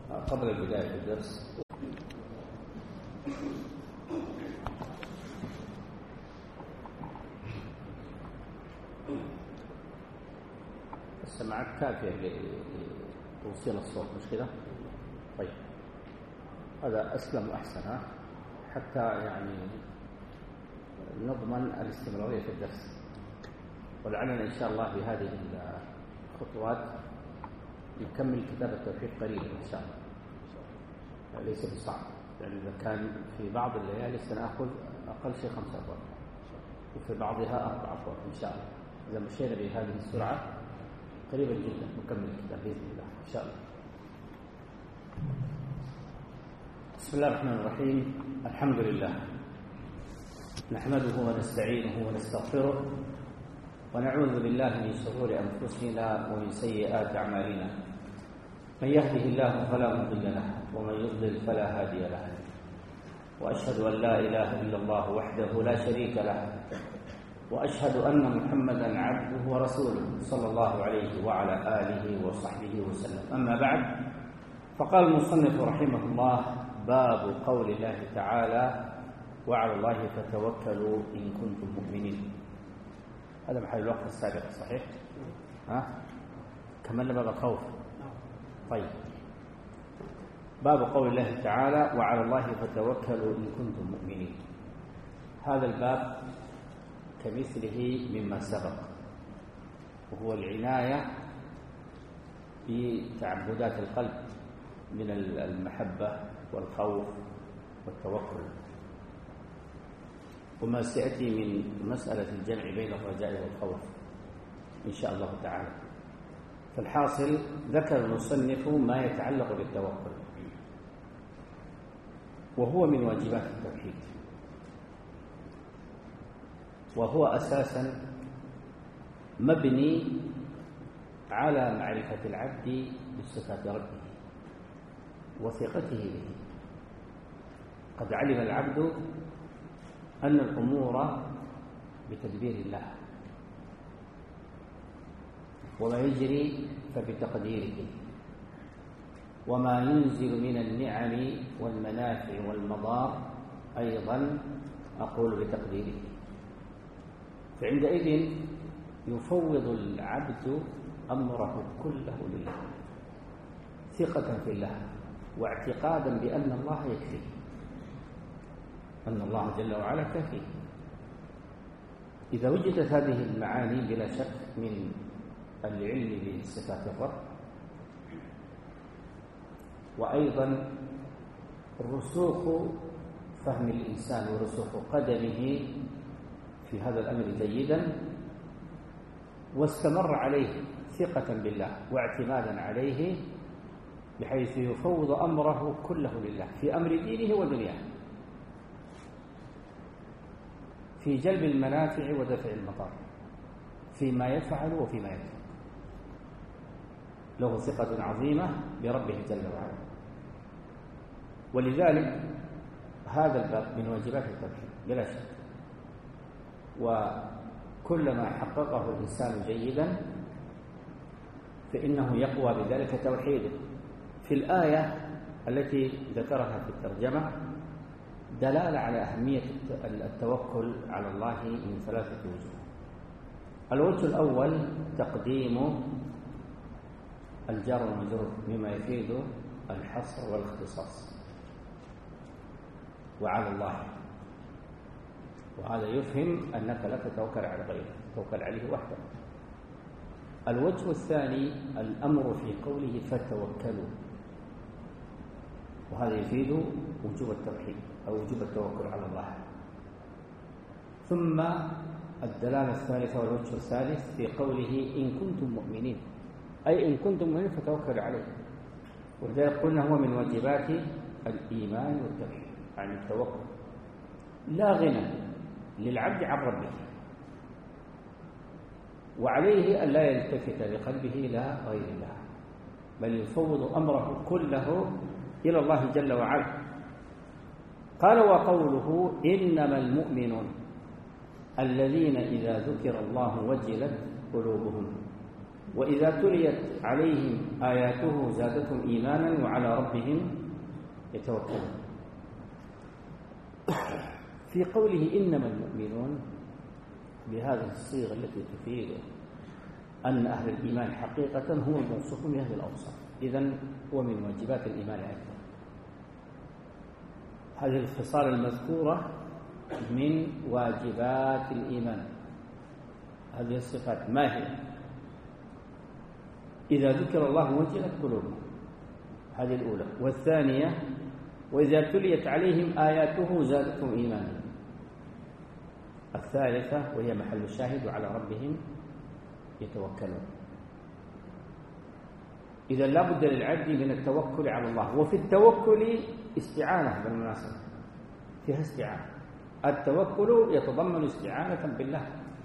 قبل البداية في الدرس السماعات كافية لتوصيل الصوت مش كده؟ طيب هذا أسلم وأحسن حتى يعني نضمن الاستمرارية في الدرس، ولعلنا إن شاء الله بهذه الخطوات نكمل كتاب التوحيد قريبا إن شاء الله. ليس بصعب، يعني إذا كان في بعض الليالي سنأخذ أقل شيء 5 أبواب وفي بعضها 4 أبواب إن شاء الله. إذا مشينا بهذه السرعة قريبا جدا نكمل الكتاب بإذن الله إن شاء الله. بسم الله الرحمن الرحيم. الحمد لله نحمده ونستعينه ونستغفره ونعوذ بالله من شرور أنفسنا ومن سيئات أعمالنا. من يهده الله فلا مضل له ومن يضلل فلا هادي له، وأشهد أن لا إله إلا الله وحده لا شريك له، وأشهد أن محمدا عبده ورسوله صلى الله عليه وعلى آله وصحبه وسلم. أما بعد، فقال المصنف رحمه الله: باب قول الله تعالى: وعلى الله فتوكلوا إن كنتم مؤمنين. هذا محل الوقت السابق صحيح؟ كملنا باب الخوف. طيب، باب قول الله تعالى: وعلى الله فتوكلوا إن كنتم مؤمنين. هذا الباب كمثله مما سبق، وهو العناية بتعبدات القلب من المحبة والخوف والتوكل، وما سيأتي من مسألة الجمع بين الرجاء والخوف إن شاء الله تعالى. فالحاصل ذكر المصنف ما يتعلق بالتوكل، وهو من واجبات التوحيد، وهو أساسا مبني على معرفة العبد بصفات ربه وثقته به. قد علم العبد أن الأمور بتدبير الله، وما يجري فبتقديره، وما ينزل من النعم والمنافع والمضار أيضا أقول بتقديره. فعندئذ يفوض العبد أمره كله لله، ثقة في الله واعتقادا بأن الله يكفيه، أن الله جل وعلا كفيه. إذا وجدت هذه المعاني بلا شك من العلم بصفات الرب، وأيضا رسوخ فهم الإنسان ورسوخ قدمه في هذا الأمر جيدا، واستمر عليه ثقة بالله واعتمادا عليه، بحيث يفوض أمره كله لله في أمر دينه ودنياه، في جلب المنافع ودفع المضار، فيما يفعل وفيما يترك. له ثقة عظيمة بربه جل وعلا. ولذلك هذا الباب من واجبات التوحيد بلا شك، وكلما حققه الإنسان جيدا فإنه يقوى بذلك توحيده. في الآية التي ذكرها في الترجمة دلالة على أهمية التوكل على الله من 3 وجوه. الوجه الأول تقديم الجار والمجرور مما يفيد الحصر والاختصاص، وعلى الله، وهذا يفهم أنك لا تتوكل على غيره، تتوكل عليه وحده. الوجه الثاني الأمر في قوله فتوكلوا، وهذا يفيد وجوب التوحيد أو وجوب التوكل على الله. ثم الدلالة الثالثة والوجه الثالث في قوله إن كنتم مؤمنين، أي إن كنتم مؤمنين فتوكلوا عليه. ولذلك قلنا هو من واجبات الإيمان والتوحيد، يعني التوكل لا غنى للعبد عن ربه، وعليه أن لا يلتفت بقلبه إلى غير الله، بل يفوض أمره كله إلى الله جل وعلا. قال: وقوله إنما المؤمنون الذين إذا ذكر الله وجلت قلوبهم. وإذا تليت عليهم آياته زادتهم إيمانا وعلى ربهم يتوكلون. في قوله إنما المؤمنون بهذه الصيغة التي تفيد أن أهل الإيمان حقيقة هو الموصوف بهذه الأوصاف، إذن هو من واجبات الإيمان أيضا. هذه الخصال المذكورة من واجبات الإيمان. هذه الصفات ما هي؟ إذا ذكر الله وجلت قلوبهم، هذه الأولى. والثانية وإذا تليت عليهم آياته زادتهم إيمانا. الثالثة وهي محل الشاهد وعلى ربهم يتوكلون. إذا لا بد للعبد من التوكل على الله. وفي التوكل استعانة بالمناسبة، فيها استعانة. التوكل يتضمن استعانة بالله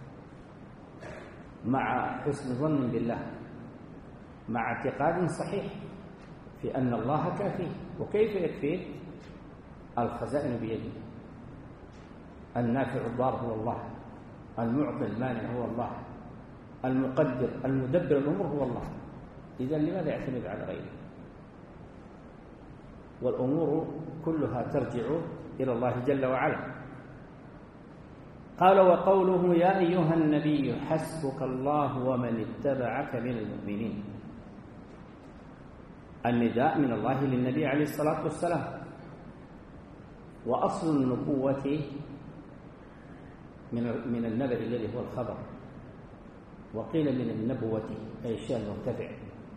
مع حسن ظن بالله، مع اعتقاد صحيح في أن الله كافيه. وكيف يكفيه؟ الخزائن بيده، النافع الضار هو الله، المعطي المانع هو الله، المقدر المدبر الأمور هو الله. إذن لماذا يعتمد على غيره؟ والأمور كلها ترجع إلى الله جل وعلا. قال وقوله يا أيها النبي حسبك الله ومن اتبعك من المؤمنين. النداء من الله للنبي عليه الصلاة والسلام. وأصل النبوة من النبأ الذي هو الخبر، وقيل من النبوة أي الشيء المرتفع،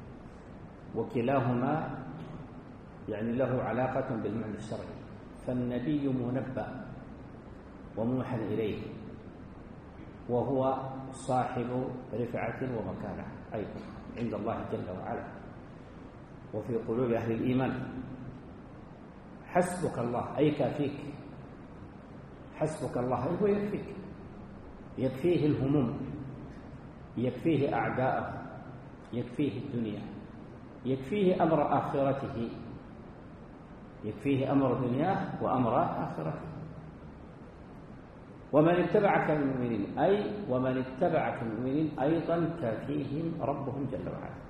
وكلاهما يعني له علاقة بالمعنى الشرعي. فالنبي منبأ وموحى إليه، وهو صاحب رفعة ومكانة أيضا عند الله جل وعلا وفي قلوب أهل الإيمان. حسبك الله أي كافيك، حسبك الله أي هو يكفيك، يكفيه الهموم، يكفيه أعداءه، يكفيه الدنيا، يكفيه أمر آخرته، يكفيه أمر دنياه وأمر آخرته. ومن اتبعك من المؤمنين أي ومن اتبعك من المؤمنين أيضا كافيهم ربهم جل وعلا.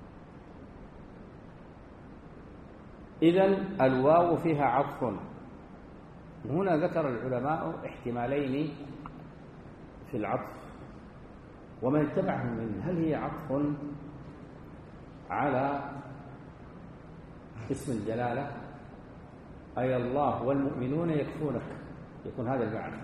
إذن الواو فيها عطف. هنا ذكر العلماء احتمالين في العطف. ومن اتبعهم من هل هي عطف على اسم الجلالة أي الله والمؤمنون يكفونك، يكون هذا المعنى،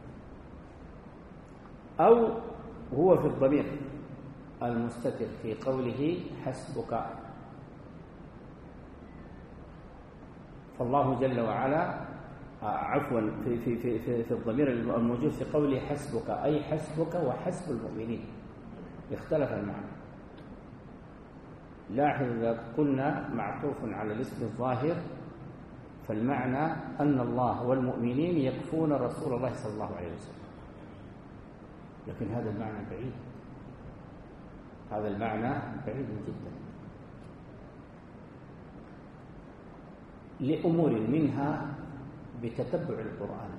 أو هو في الضمير المستتر في قوله حسبك. فالله جل وعلا عفوا في الضمير الموجود في قوله حسبك أي حسبك وحسب المؤمنين، اختلف المعنى. لاحظ إذا قلنا معطوف على الاسم الظاهر فالمعنى أن الله والمؤمنين يكفون رسول الله صلى الله عليه وسلم، لكن هذا المعنى بعيد، هذا المعنى بعيد جدا لأمور، منها بتتبع القرآن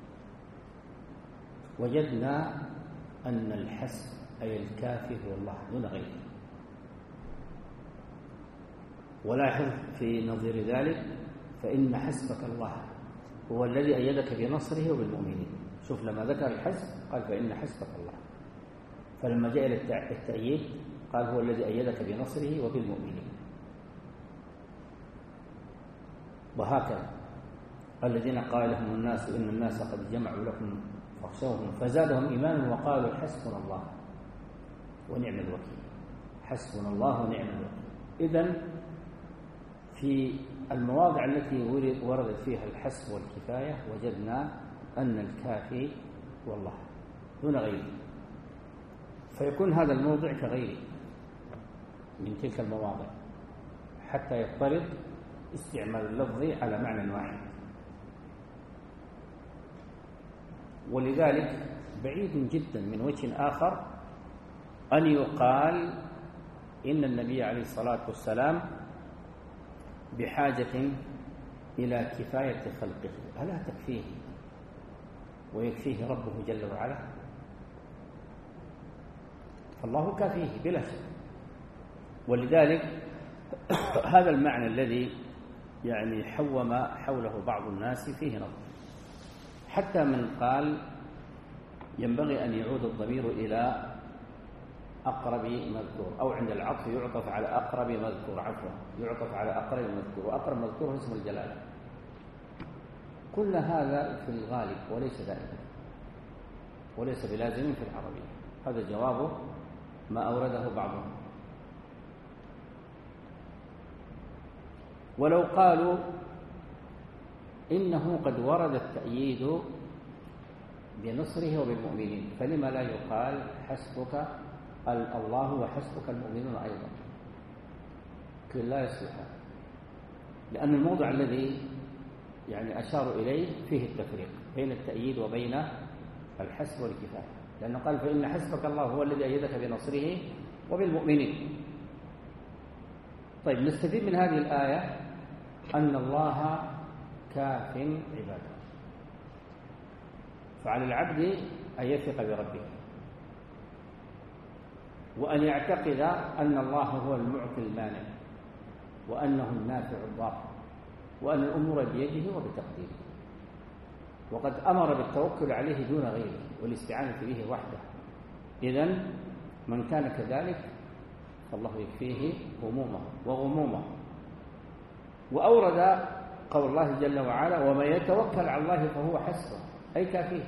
وجدنا أن الحسب أي الكافي هو الله دون غيره. ولاحظ في نظير ذلك فإن حسبك الله هو الذي أيدك بنصره وبالمؤمنين. شوف لما ذكر الحسب قال فإن حسبك الله، فلما جاء إلى التأييد قال هو الذي أيدك بنصره وبالمؤمنين. وهكذا الذين قال لهم الناس إن الناس قد جمعوا لكم فاخشوهم فزادهم إيمانا وقالوا حسبنا الله ونعم الوكيل. حسبنا الله ونعم الوكيل. إذن في المواضع التي وردت فيها الحسب والكفاية وجدنا أن الكافي هو الله دون غيره، فيكون هذا الموضع كغيره من تلك المواضع حتى يضطرد استعمال اللفظ على معنى واحد. ولذلك بعيد جدا من وجه آخر أن يقال إن النبي عليه الصلاة والسلام بحاجة إلى كفاية خلقه، ألا تكفيه ويكفيه ربه جل وعلا؟ فالله كافيه بلا شك، ولذلك هذا المعنى الذي يعني حوم حوله بعض الناس فيه نظر، حتى من قال ينبغي أن يعود الضمير إلى أقرب مذكور، أو عند العطف يعطف على أقرب مذكور، عفوا يعطف على أقرب مذكور، وأقرب مذكور اسم الجلالة. كل هذا في الغالب وليس دائما، وليس بلازم في العربية. هذا جواب ما أورده بعضهم. ولو قالوا إنه قد ورد التأييد بنصره وبالمؤمنين، فلما لا يقال حسبك الله وحسبك المؤمنون أيضا؟ لا يصلح، لأن الموضع الذي يعني أشاروا إليه فيه التفريق بين التأييد وبين الحسب والكفاية، لأنه قال فإن حسبك الله هو الذي أيدك بنصره وبالمؤمنين. طيب، نستفيد من هذه الآية أن الله كاف عباده، فعلى العبد أن يثق بربه، وأن يعتقد أن الله هو المعطي المانع، وأنه النافع الضار، وأن الأمور بيده وبتقديره. وقد أمر بالتوكل عليه دون غيره والاستعانة به وحده. إذن من كان كذلك فالله يكفيه همومه وغمومه. وأورد قول الله جل وعلا ومن يتوكل على الله فهو حسبه، أي كافيه.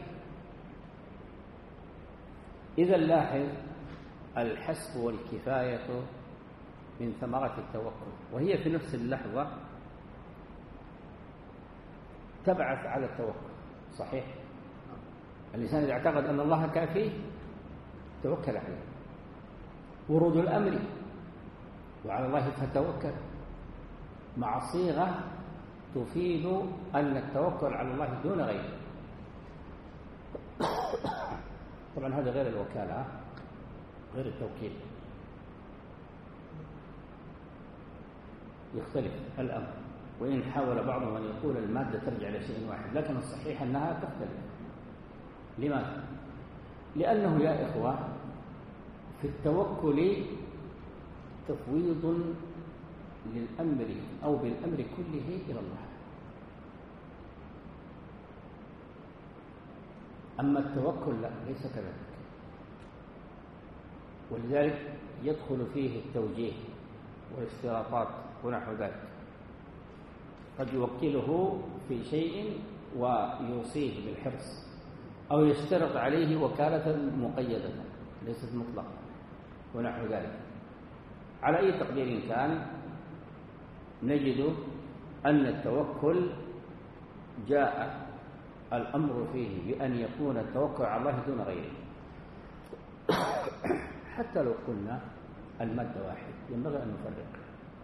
إذا لاحظ الحسب والكفاية من ثمرات التوكل، وهي في نفس اللحظة تبعث على التوكل. صحيح، الإنسان إذا اعتقد أن الله كافيه توكل عليه. ورود الأمر وعلى الله فتوكل مع صيغة تفيد أن التوكل على الله دون غيره. طبعا هذا غير الوكالة، غير التوكيل، يختلف الأمر. وإن حاول بعضهم أن يقول المادة ترجع لشيء واحد، لكن الصحيح أنها تختلف. لماذا؟ لأنه يا إخوة في التوكل تفويض للأمر أو بالأمر كله إلى الله. أما التوكل لا، ليس كذلك. ولذلك يدخل فيه التوجيه والاشتراطات ونحو ذلك. قد يوكله في شيء ويوصيه بالحرص، أو يشترط عليه وكالة مقيدة ليست مطلقة ونحو ذلك. على أي تقدير كان، نجد أن التوكل جاء الأمر فيه بأن يكون التوكل على الله دون غيره. حتى لو قلنا المادة واحد ينبغي أن نفرق،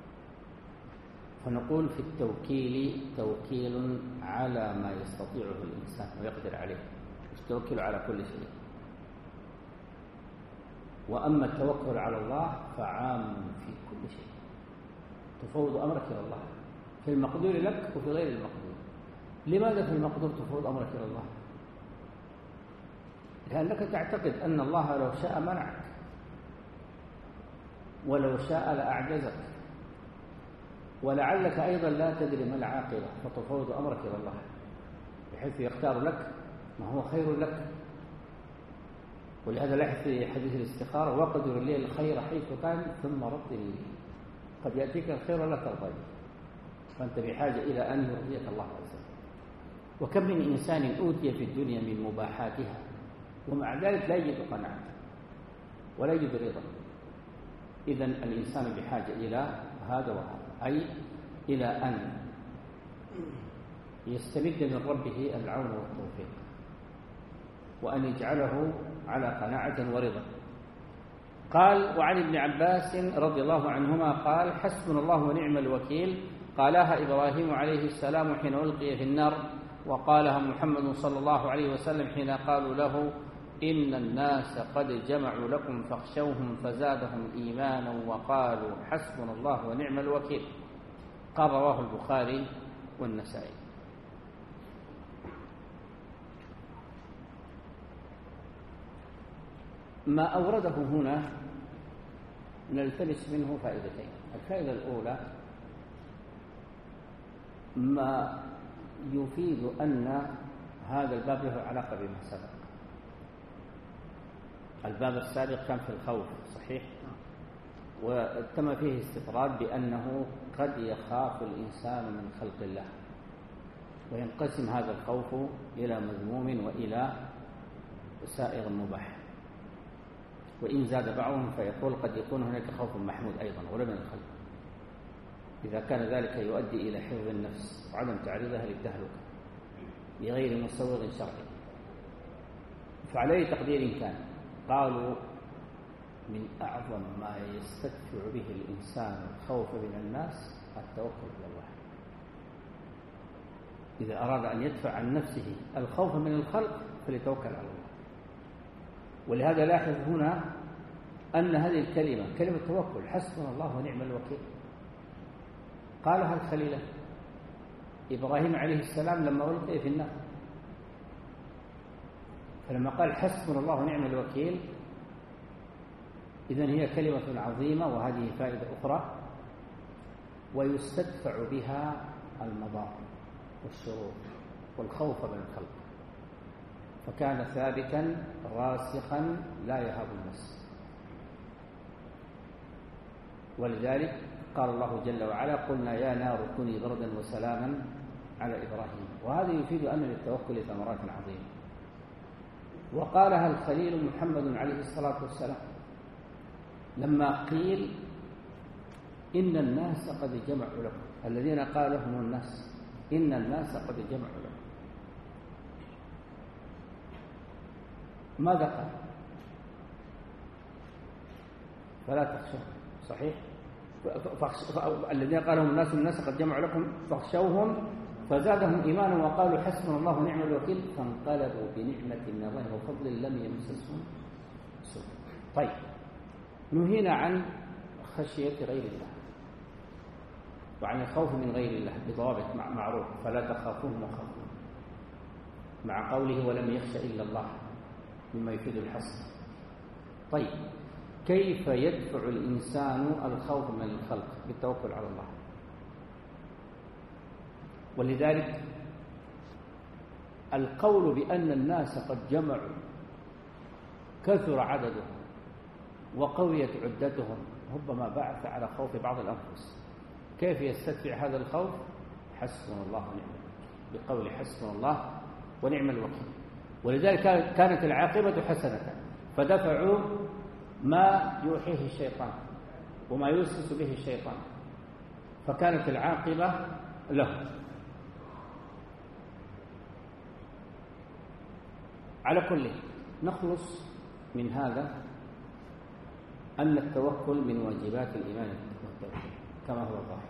فنقول في التوكيل توكيل على ما يستطيعه الإنسان ويقدر عليه، التوكل على كل شيء. وأما التوكل على الله فعام في كل شيء، تفوض أمرك إلى الله في المقدور لك وفي غير المقدور. لماذا في المقدور تفوض أمرك إلى الله؟ لأنك تعتقد أن الله لو شاء منعك، ولو شاء لأعجزك، ولعلك أيضا لا تدري ما العاقبة، فتفوض أمرك إلى الله بحيث يختار لك ما هو خير لك. ولهذا لاحظ في حديث الاستخارة وقدر لي الخير حيث كان ثم رد لي. قد يأتيك الخير لا ترضى، فأنت بحاجة إلى أن يرضيك الله عز وجل. وكم من إنسان أوتي في الدنيا من مباحاتها ومع ذلك لا يجد قناعة ولا يجد رضا. إذن الإنسان بحاجة إلى هذا وهذا، أي إلى أن يستمد من ربه العون والتوفيق، وأن يجعله على قناعة ورضا. قال وعن ابن عباس رضي الله عنهما قال حسبنا الله ونعم الوكيل، قالها إبراهيم عليه السلام حين ألقي في النار، وقالها محمد صلى الله عليه وسلم حين قالوا له إن الناس قد جمعوا لكم فاخشوهم فزادهم إيمانا وقالوا حسبنا الله ونعم الوكيل. قال رواه البخاري والنسائي. ما أورده هنا نلتمس منه فائدتين. الفائدة الأولى ما يفيد أن هذا الباب له علاقة بما سبق. الباب السابق كان في الخوف، صحيح؟ وتم فيه استطراد بأنه قد يخاف الإنسان من خلق الله، وينقسم هذا الخوف إلى مذموم وإلى سائغ مباح. وإن زاد بعضهم فيقول قد يكون هناك خوف محمود أيضا ولا من الخلق، إذا كان ذلك يؤدي إلى حفظ النفس وعدم تعريضها للتهلكة بغير مسوغ شرعي. فعلى أي تقدير كان، قالوا من أعظم ما يستدفع به الإنسان الخوف من الناس التوكل على الله. إذا أراد أن يدفع عن نفسه الخوف من الخلق فليتوكل على الله. ولهذا لاحظ هنا أن هذه الكلمة كلمة توكل، حسبنا الله ونعم الوكيل، قالها الخليل إبراهيم عليه السلام لما ألقي في النار. فلما قال حسبنا الله ونعم الوكيل، إذن هي كلمة عظيمة، وهذه فائدة أخرى، ويستدفع بها المضار والشرور والخوف من الخلق، فكان ثابتا راسخا لا يهاب النفس. ولذلك قال الله جل وعلا قلنا يا نار كوني بردا وسلاما على إبراهيم. وهذا يفيد أن للتوكل ثمرات عظيمة، وقالها الخليل محمد عليه الصلاة والسلام لما قيل إن الناس قد جمعوا لكم، الذين قال لهم الناس إن الناس قد جمعوا لكم، ماذا قال؟ فلا تخشوا، صحيح؟ الذين قال لهم الناس قد جمعوا لكم فاخشوهم فزادهم إيمانا وقالوا حسبنا الله ونعم الوكيل فانقلبوا بنعمة من الله وفضل لم يمسسهم سوء. طيب، نهينا عن خشية غير الله وعن الخوف من غير الله بضوابط معروف، فلا تخافوهم وخافون، مع قوله ولم يخش إلا الله مما يفيد الحصر. طيب، كيف يدفع الإنسان الخوف من الخلق؟ بالتوكل على الله. ولذلك القول بأن الناس قد جمعوا كثر عددهم وقويت عدتهم ربما بعث على خوف بعض الأنفس. كيف يستدفع هذا الخوف؟ حسبنا الله ونعم الوكيل، بقول حسبنا الله ونعم الوكيل. ولذلك كانت العاقبة حسنة، فدفعوا ما يوحيه الشيطان وما يوسوس به الشيطان، فكانت العاقبة له. على كل نخلص من هذا أن التوكل من واجبات الإيمان والتوكل كما هو ظاهر.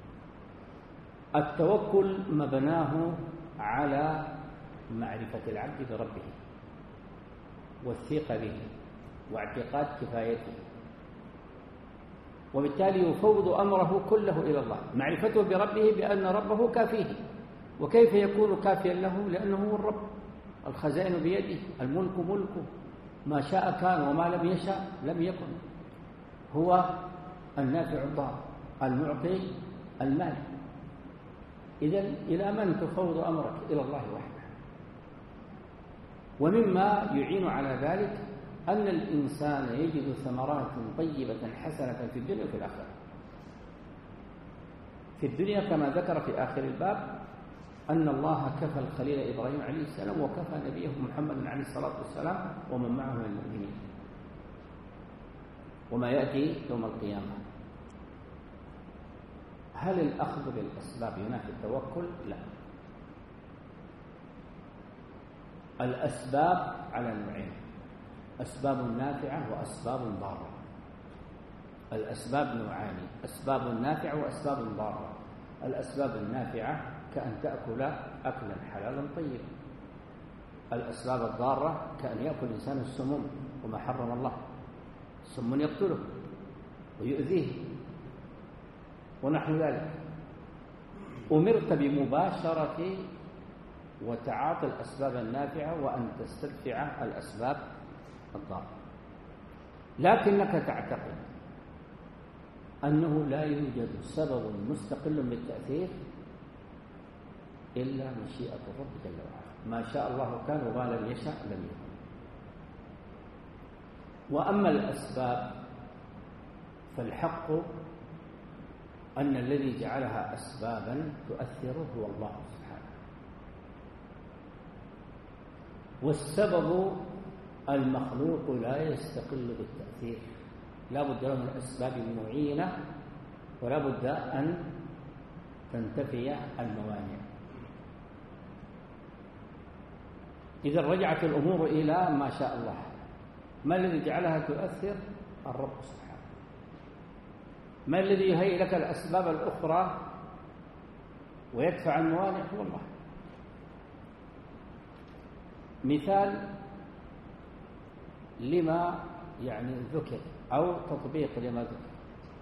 التوكل مبناه على معرفة العبد بربه والثقة به واعتقاد كفايته، وبالتالي يفوض أمره كله إلى الله. معرفته بربه بأن ربه كافيه. وكيف يكون كافيا له؟ لأنه هو الرب، الخزائن بيده، الملك ملكه، ما شاء كان وما لم يشاء لم يكن. هو النافع الضار، المعطي المالك. إذن إلى من تفوض أمرك؟ إلى الله وحده. ومما يعين على ذلك أن الإنسان يجد ثمرات طيبة حسنة في الدنيا وفي الآخرة. في الدنيا كما ذكر في آخر الباب أن الله كفى الخليل إبراهيم عليه السلام وكفى نبيه محمد عليه الصلاة والسلام ومن معه من المؤمنين، وما يأتي يوم القيامة. هل الأخذ بالأسباب ينافي التوكل؟ لا. الأسباب على نوعين: أسباب نافعة وأسباب ضارة. الأسباب نوعان: أسباب نافعة وأسباب ضارة. الأسباب النافعة كأن تأكل أكلا حلالا طيبا. الأسباب الضارة كأن يأكل الإنسان السموم وما حرم الله، السم يقتله ويؤذيه ونحو ذلك. أمرت بمباشرة وتعاطي الأسباب النافعة وأن تستدفع الأسباب الضارة، لكنك تعتقد أنه لا يوجد سبب مستقل بالتأثير إلا مشيئة الرب جل وعلا، ما شاء الله كان وما لم يشأ لم يكن. وأما الأسباب فالحق أن الذي جعلها أسبابا تؤثر هو الله سبحانه، والسبب المخلوق لا يستقل بالتأثير، لا بد له من أسباب معينة ولا بد أن تنتفي الموانع. إذا رجعت الأمور إلى ما شاء الله. ما الذي جعلها تؤثر؟ الرب سبحانه. ما الذي يهيئ لك الأسباب الأخرى ويدفع الموانع؟ هو الله. مثال لما ذكر أو تطبيق لما ذكر: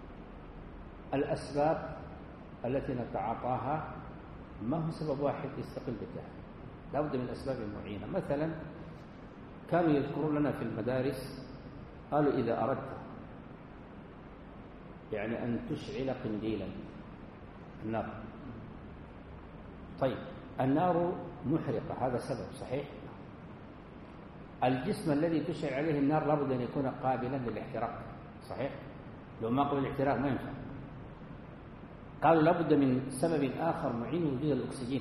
الأسباب التي نتعاطاها ما هو سبب واحد يستقل بالتأثير، لا بد من أسباب معينة. مثلا كانوا يذكرون لنا في المدارس، قالوا إذا أردت أن تشعل قنديلا، النار، طيب النار محرقة، هذا سبب صحيح. الجسم الذي تشعل عليه النار لابد أن يكون قابلا للاحتراق، صحيح؟ لو ما قبل الاحتراق ما ينفع. قالوا لابد من سبب آخر معين، وجود الأكسجين،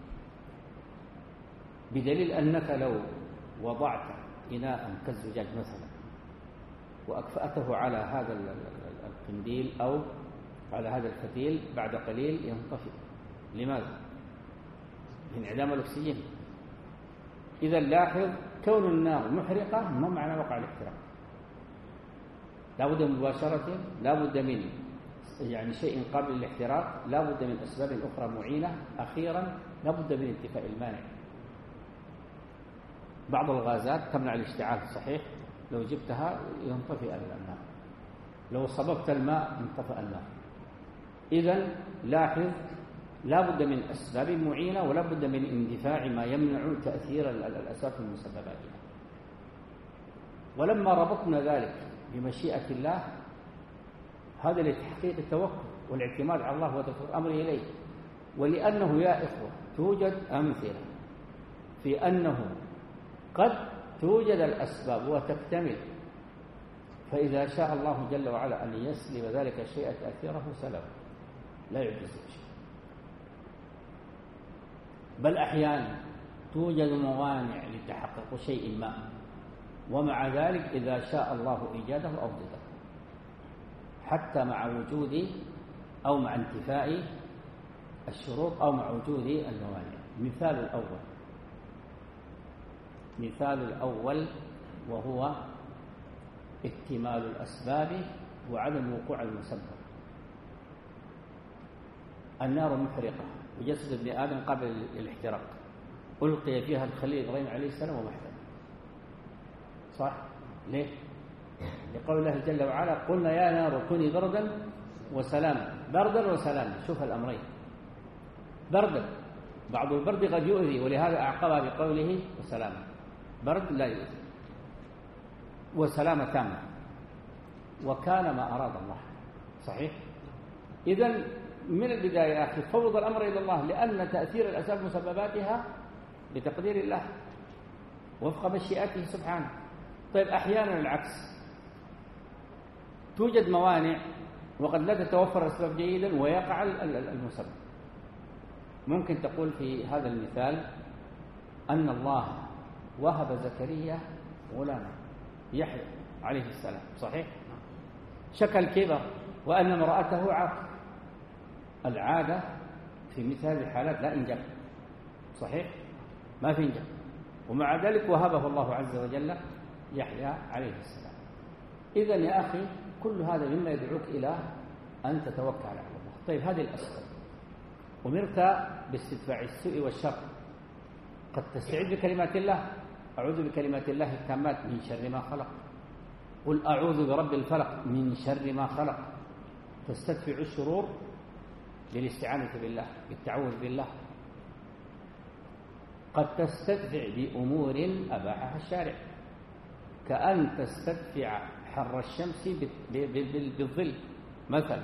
بدليل أنك لو وضعت إناء كالزجاج مثلا وأكفأته على هذا القنديل أو على هذا الفتيل، بعد قليل ينطفئ. لماذا؟ انعدام الأكسجين. إذا لاحظ كون النار محرقة ما معنى وقع الاحتراق. لا بد من مباشرة، لا بد من شيء قابل للاحتراق، لا بد من أسباب أخرى معينة، أخيرا لا بد من انتفاء المانع. بعض الغازات تمنع الاشتعال، صحيح؟ لو جبتها ينطفئ النار، لو صببت الماء انطفأ النار. إذن لاحظ لا بد من أسباب معينة ولا بد من اندفاع ما يمنع تأثير الأسباب المسببات. ولما ربطنا ذلك بمشيئة الله، هذا لتحقيق التوكل والاعتماد على الله وتفويض الأمر إليه. ولأنه يا إخوة توجد أمثلة في أنه قد توجد الأسباب وتكتمل، فإذا شاء الله جل وعلا أن يسلب ذلك الشيء تأثيره سلب، لا يعجز شيء. بل أحيانا توجد موانع لتحقق شيء ما، ومع ذلك إذا شاء الله إيجاده أوجده، حتى مع وجود أو مع انتفاء الشروط أو مع وجود الموانع. مثال الأول وهو اكتمال الأسباب وعدم وقوع المسبب. النار محرقة وجسد ابن آدم قبل الاحتراق، ألقي فيها الخليل إبراهيم عليه السلام ومحترق، صح؟ ليه؟ لقول الله جل وعلا: قلنا يا نار كوني بردا وسلاما. بردا وسلاما، شوف الأمرين. بردا، بعض البرد قد يؤذي، ولهذا أعقبها بقوله وسلاما. برد لا يؤذي، وسلامة تامة، وكان ما أراد الله، صحيح؟ إذن من البداية يا أخي فوض الأمر إلى الله، لأن تأثير الأسباب مسبباتها بتقدير الله وفق مشيئته سبحانه. طيب أحيانا العكس، توجد موانع وقد لا تتوفر الأسباب جيدا ويقع المسبب. ممكن تقول في هذا المثال أن الله وهب زكريا غلاما يحيى عليه السلام، صحيح؟ شكى الكبر وأن امرأته عاقر. العادة في مثل هذه الحالات لا إنجاب، صحيح؟ ما في إنجاب، ومع ذلك وهبه الله عز وجل يحيى عليه السلام. إذن يا أخي كل هذا مما يدعوك إلى أن تتوكل على الله. طيب هذه الأسباب، أمرت باستدفاع السوء والشر، قد تستعيذ بكلمات الله: أعوذ بكلمات الله التامات من شر ما خلق، قل أعوذ برب الفلق من شر ما خلق. تستدفع الشرور بالاستعانة بالله، بالتعوذ بالله. قد تستدفع بأمور أباحها الشارع، كأن تستدفع حر الشمس بالظل، مثلا.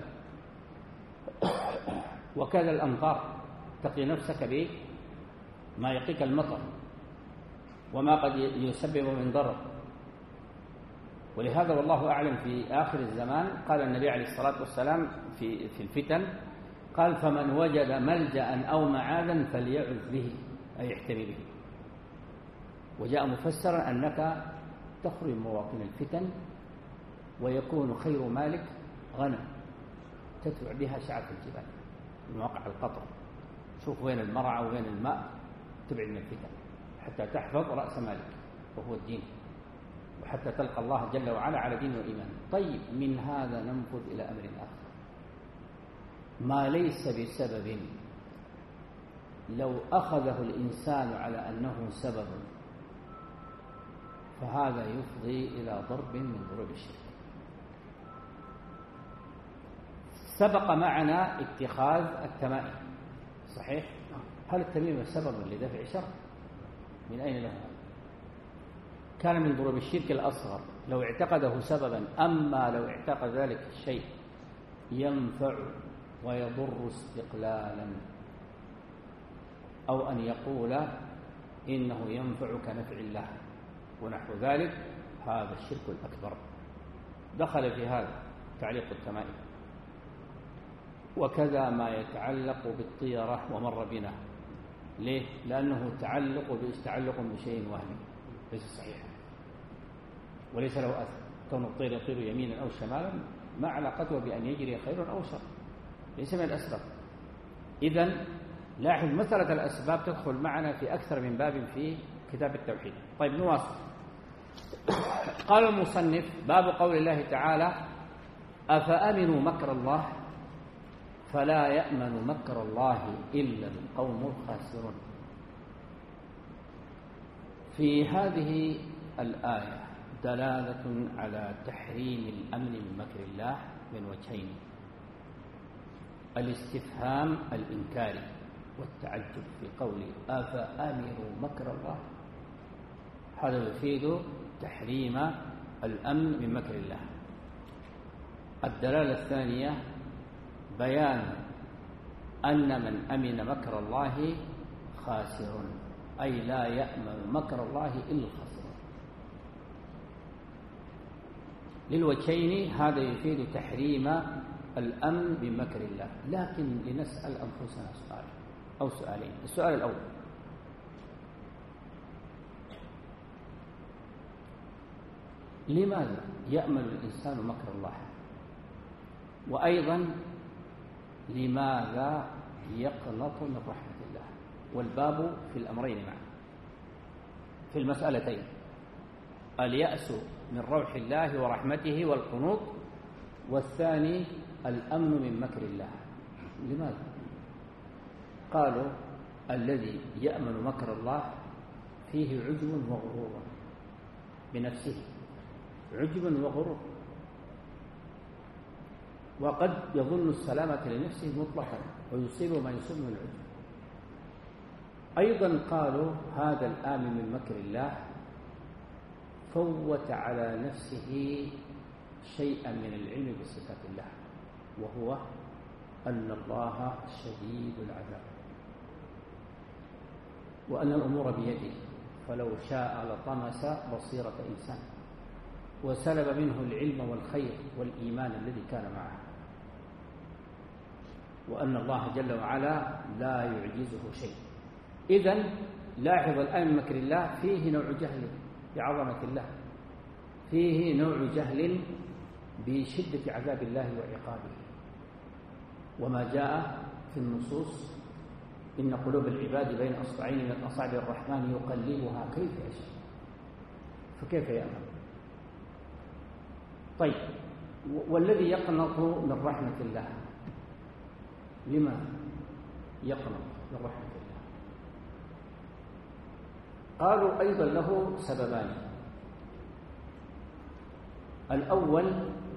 وكذا الأمطار، تقي نفسك بما يقيك المطر وما قد يسبب من ضرر. ولهذا والله أعلم في آخر الزمان قال النبي عليه الصلاة والسلام في الفتن، قال: فمن وجد ملجأ أو معاذا فليعذ به، أي يحتمي به. وجاء مفسرا أنك تخرج من مواطن الفتن ويكون خير مالك غنم تتبع بها شعب الجبال من واقع القطر. شوف وين المرعى وين الماء، تبعد من الفتن حتى تحفظ رأس مالك وهو الدين، وحتى تلقى الله جل وعلا على دين وإيمان. طيب، من هذا ننفذ إلى أمر آخر، ما ليس بسبب لو أخذه الإنسان على أنه سبب فهذا يفضي إلى ضرب من ضروب الشرك. سبق معنا اتخاذ التمائم، صحيح؟ هل التميم سبب لدفع شر؟ من أين له؟ كان من ضروب الشرك الأصغر لو اعتقده سببا. أما لو اعتقد ذلك الشيء ينفع ويضر استقلالا، أو أن يقول إنه ينفع كنفع الله ونحو ذلك، هذا الشرك الأكبر. دخل في هذا تعليق التمائم. وكذا ما يتعلق بالطيرة ومر بنا. ليه؟ لأنه تعلق بشيء وهمي ليس صحيحا وليس له أثر. كون الطير يطير يمينا أو شمالا ما علاقته بأن يجري خير أو شر، ليس من الأسباب. إذن لاحظ مسألة الأسباب تدخل معنا في أكثر من باب في كتاب التوحيد. طيب، نواصل. قال المصنف: باب قول الله تعالى: أفأمنوا مكر الله فلا يأمن مكر الله إلا القوم الخاسرون. في هذه الآية دلالة على تحريم الأمن من مكر الله من وجهين: الاستفهام الإنكاري والتعجب في قوله أفأمنوا مكر الله، هذا يفيد تحريم الأمن من مكر الله. الدلالة الثانية بيان أن من أمن مكر الله خاسر، أي لا يأمن مكر الله إلا الخاسرون. للوجهين هذا يفيد تحريم الأمن من مكر الله. لكن لنسأل أنفسنا سؤال أو سؤالين. السؤال الأول: لماذا يأمن الإنسان مكر الله؟ وأيضا لماذا يقنط من رحمة الله؟ والباب في الأمرين معا، في المسألتين: اليأس من روح الله ورحمته والقنوط، والثاني الأمن من مكر الله. لماذا؟ قالوا: الذي يأمن مكر الله فيه عجب وغرور بنفسه، عجب وغرور، وقد يظن السلامة لنفسه مطلقا ويصيب ما يصيب من العجب. أيضا قالوا: هذا الآمن من مكر الله فوت على نفسه شيئا من العلم بصفات الله، وهو أن الله شديد العذاب، وأن الأمور بيده، فلو شاء لطمس بصيرة إنسان وسلب منه العلم والخير والإيمان الذي كان معه، وأن الله جل وعلا لا يعجزه شيء. إذن لاحظ الآن من مكر الله فيه نوع جهل بعظمة الله، فيه نوع جهل بشدة عذاب الله وعقابه، وما جاء في النصوص: إن قلوب العباد بين أصبعين من أصابع الرحمن يقلبها كيف يشاء، فكيف يأمن؟ طيب، والذي يقنط من رحمة الله لما يقنط من رحمة الله؟ قالوا أيضا له سببان: الأول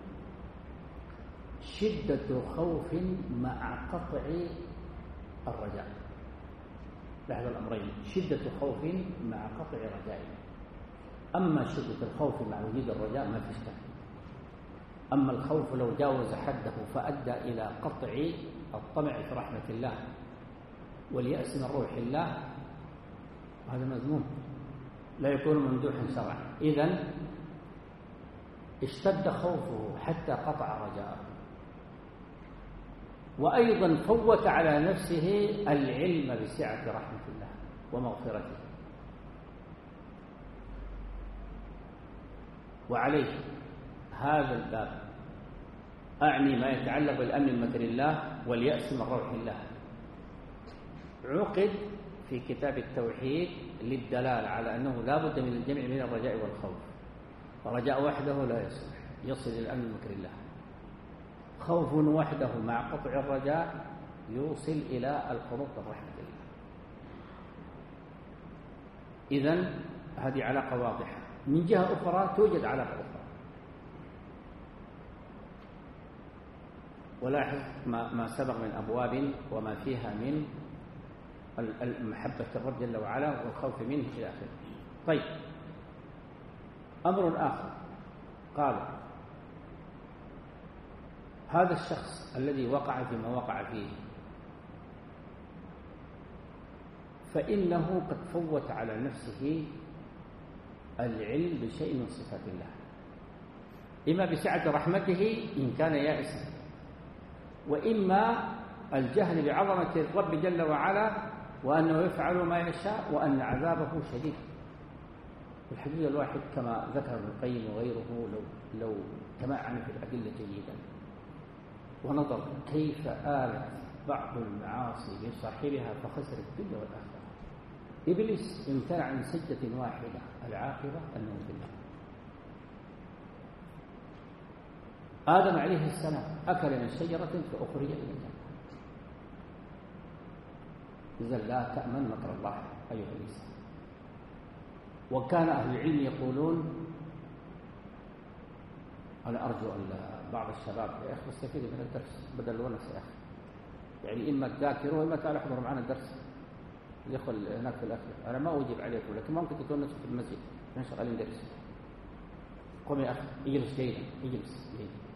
شدة خوف مع قطع الرجاء. لاحظ الأمرين: شدة خوف مع قطع رجاء. أما شدة الخوف مع وجود الرجاء ما في اشكال، أما الخوف لو جاوز حده فأدى إلى قطع الطمع في رحمة الله واليأس من روح الله، هذا مذموم لا يكون ممدوحا شرعا. إذن اشتد خوفه حتى قطع رجاءه، وأيضا فوت على نفسه العلم بسعة رحمة الله ومغفرته. وعليه هذا الباب أعني ما يتعلق بالأمن من مكر الله واليأس من روح الله عقد في كتاب التوحيد للدلالة على أنه لا بد من الجمع بين الرجاء والخوف. الرجاء وحده لا يصل إلى الأمن من مكر الله، خوف وحده مع قطع الرجاء يوصل إلى القنوط من رحمة الله. إذن هذه علاقة واضحة. من جهة أخرى توجد علاقة أخرى، ولاحظ ما سبق من أبواب وما فيها من محبة الرب جل وعلا والخوف منه إلى آخره. طيب، أمر آخر، قال هذا الشخص الذي وقع فيما وقع فيه فإنه قد فوت على نفسه العلم بشيء من صفات الله، إما بسعة رحمته إن كان يائسا، وإما الجهل بعظمة الرب جل وعلا وأنه يفعل ما يشاء وأن عذابه شديد. الحديث الواحد كما ذكر ابن القيم وغيره لو تمعن في الأدلة جيدا ونظر كيف آلت بعض المعاصي بصاحبها فخسر الدنيا والآخرة. إبليس امتنع عن سجدة واحدة، العاقبة أنه في النار. آدم عليه السلام أكل من شجرة فأخرج إلى الجنة. إذا لا تأمن مكر الله أيها الإنسان. وكان أهل العلم يقولون، أنا أرجو أن بعض الشباب يا أخي يستفيد من الدرس بدل الونس يا أخي، يعني إما تذاكروا وإما تعالوا احضروا معنا الدرس. الإخوة هناك في الأخير أنا ما أجيب عليكم، لكن ممكن تتونسوا في المسجد احنا شغالين درس. قم يا أخي اجلس جيدا، اجلس جيدا.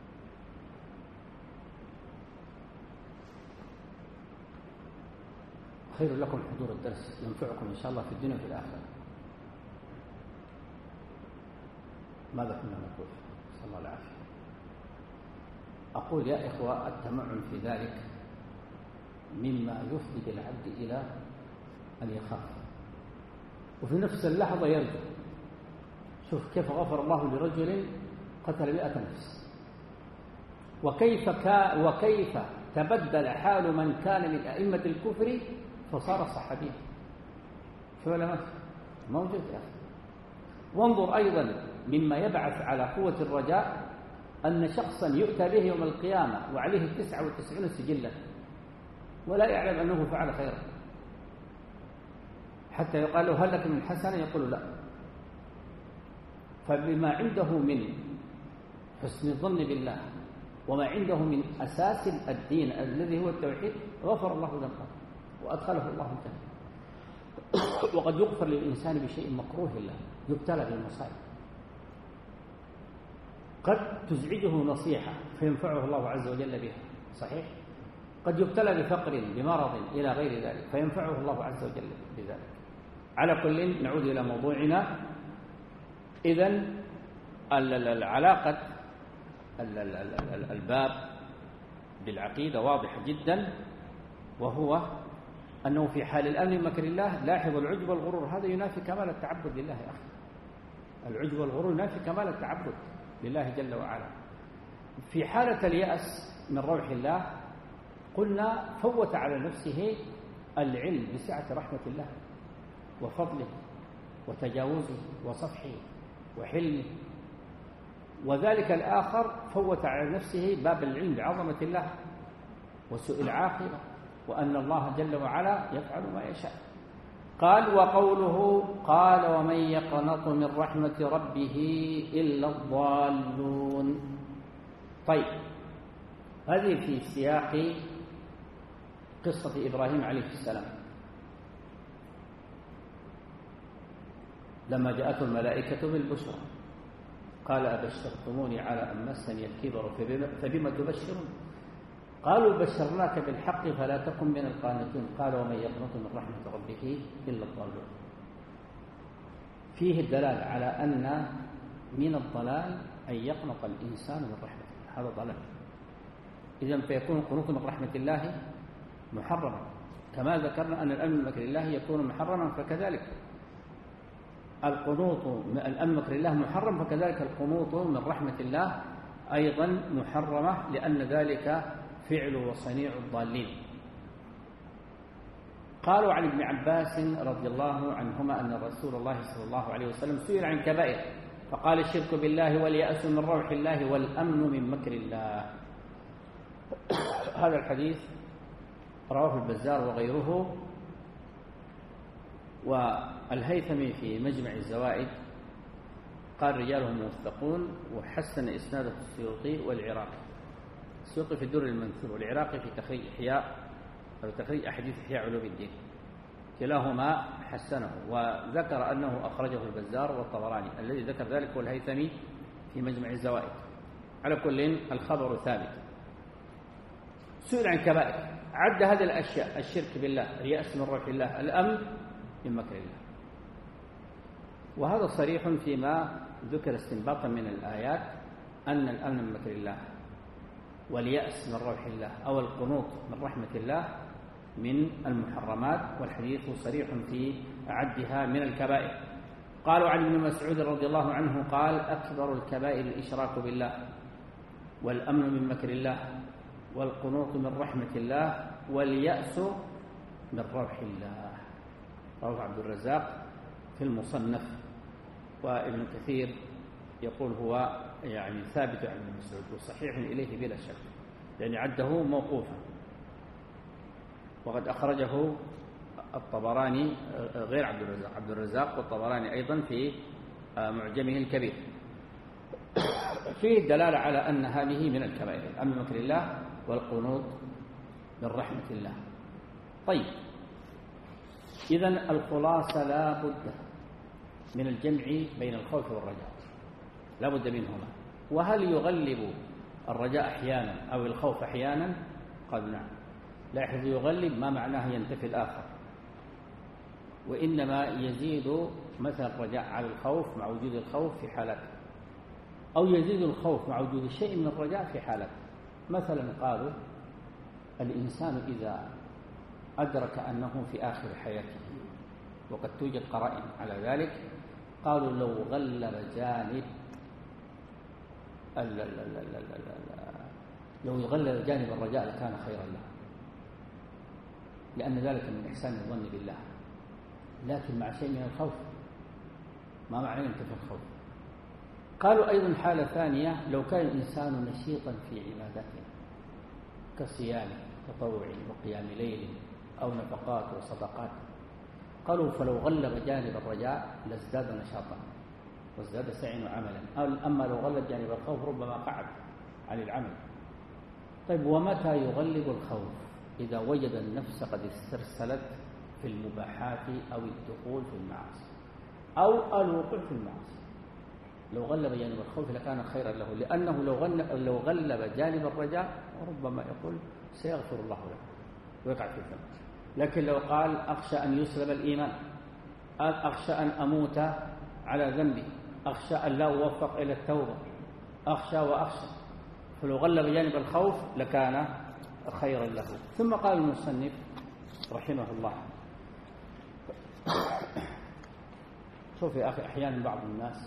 خير لكم حضور الدرس ينفعكم إن شاء الله في الدنيا وفي الآخرة. ماذا كنا نقول؟ صلى الله العافية. أقول يا إخوة التمعن في ذلك مما يفضي بالعبد إلى أن يخاف وفي نفس اللحظة يرجو. شوف كيف غفر الله لرجل قتل 100 نفس، وكيف تبدل حال من كان من أئمة الكفر فصار صحابيا. شو ولا موجود يا أخي. وانظر أيضا مما يبعث على قوة الرجاء أن شخصا يؤتى به يوم القيامة وعليه 99 سجلا ولا يعلم أنه فعل خيرا، حتى يقال له هل لك من حسنة؟ يقول لا. فبما عنده من حسن الظن بالله وما عنده من أساس الدين الذي هو التوحيد غفر الله ذنبه وأدخله الله الجنة. وقد يغفر للإنسان بشيء مكروه له، يبتلى بالمصائب، قد تزعجه نصيحة فينفعه الله عز وجل بها، صحيح؟ قد يبتلى بفقر بمرض إلى غير ذلك فينفعه الله عز وجل بذلك. على كل نعود إلى موضوعنا. إذن العلاقة الباب بالعقيدة واضحة جدا، وهو أنه في حال الأمن من مكر الله لاحظ العجب والغرور، هذا ينافي كمال التعبد لله يا أخي. العجب والغرور ينافي كمال التعبد لله جل وعلا. في حالة اليأس من روح الله قلنا فوت على نفسه العلم بسعة رحمة الله وفضله وتجاوزه وصفحه وحلمه، وذلك الآخر فوت على نفسه باب العلم بعظمة الله وسوء العاقبة وأن الله جل وعلا يفعل ما يشاء. قال وقوله قال ومن يقنط من رحمة ربه إلا الضالون. طيب، هذه في سياق قصة إبراهيم عليه السلام لما جاءته الملائكة بالبشرى قال أبشرتموني على أن مسني الكبر فبما تبشرون قالوا بشرناك بالحق فلا تكن من القانتين قال ومن يقنط من رحمة ربه إلا الضالون. فيه الدلالة على أن من الضلال أن يقنط الإنسان من رحمة الله، هذا ضلال. إذن فيكون القنوط من رحمة الله محرما، كما ذكرنا أن الأمن من مكر الله يكون محرما، فكذلك القنوط من الأمن من مكر الله محرم، فكذلك القنوط من رحمة الله أيضا محرمة، لأن ذلك فعل وصنيع الضالين. قالوا عن ابن عباس رضي الله عنهما أن رسول الله صلى الله عليه وسلم سئل عن كبائر فقال الشرك بالله واليأس من روح الله والأمن من مكر الله. هذا الحديث رواه البزار وغيره، والهيثمي في مجمع الزوائد قال رجاله موثقون، وحسن إسناده السيوطي والعراقي. السيوطي في الدر المنثور، والعراقي في تخريج إحياء أو تخريج أحاديث إحياء علوم الدين، كلاهما حسنه، وذكر أنه أخرجه البزار والطبراني. الذي ذكر ذلك هو الهيثمي في مجمع الزوائد. على كل الخبر ثابت. سئل عن كبائر، عد هذه الأشياء: الشرك بالله، اليأس من روح الله، الأمن من مكر الله. وهذا صريح فيما ذكر استنباطا من الآيات أن الأمن من مكر الله واليأس من روح الله أو القنوط من رحمة الله من المحرمات، والحديث صريح في عدها من الكبائر. قالوا عن ابن مسعود رضي الله عنه قال: أكبر الكبائر الإشراك بالله، والأمن من مكر الله، والقنوط من رحمة الله، واليأس من روح الله. رواه عبد الرزاق في المصنف، وابن كثير يقول هو يعني ثابت عن ابن مسعود وصحيح إليه بلا شك، يعني عده موقوفا. وقد أخرجه الطبراني غير عبد الرزاق والطبراني أيضا في معجمه الكبير. فيه الدلالة على أن هذه من الكبائر، الأمن من مكر الله والقنوط من رحمة الله. طيب، إذن الخلاصة لا بد من الجمع بين الخوف والرجاء، لا بد منهما. وهل يغلب الرجاء أحيانا أو الخوف أحيانا؟ قال نعم. لاحظ، يغلب ما معناه ينتفي الآخر، وإنما يزيد مثلا الرجاء على الخوف مع وجود الخوف في حالات، أو يزيد الخوف مع وجود شيء من الرجاء في حالات. مثلا قالوا الإنسان إذا أدرك أنه في آخر حياته، وقد توجد قرائن على ذلك، قالوا لو غلب جانب لو يغلب جانب الرجاء لكان خيرا له، لأن ذلك من إحسان الظن بالله، لكن مع شيء من الخوف. ما معنى ينتفي الخوف؟ قالوا أيضا حالة ثانية: لو كان الإنسان نشيطا في عبادته كصيام تطوع وقيام ليل أو نفقات وصدقات، قالوا فلو غلب جانب الرجاء لازداد نشاطا وازداد سعيا وعملا. أما لو غلب جانب الخوف ربما قعد عن العمل. طيب، ومتى يغلب الخوف؟ إذا وجد النفس قد استرسلت في المباحات أو الدخول في المعاصي أو الوقوع في المعاصي. لو غلب جانب الخوف لكان خيرا له، لأنه لو غلب جانب الرجاء ربما يقول سيغفر الله له ويقع في الذنب. لكن لو قال أخشى أن يسلب الإيمان، أخشى أن أموت على ذنبي، أخشى أن لا أوفق إلى التوبة، أخشى وأخشى، فلو غلب جانب الخوف لكان خيرا له. ثم قال المصنف رحمه الله: شوف يا أخي، أحيانا بعض الناس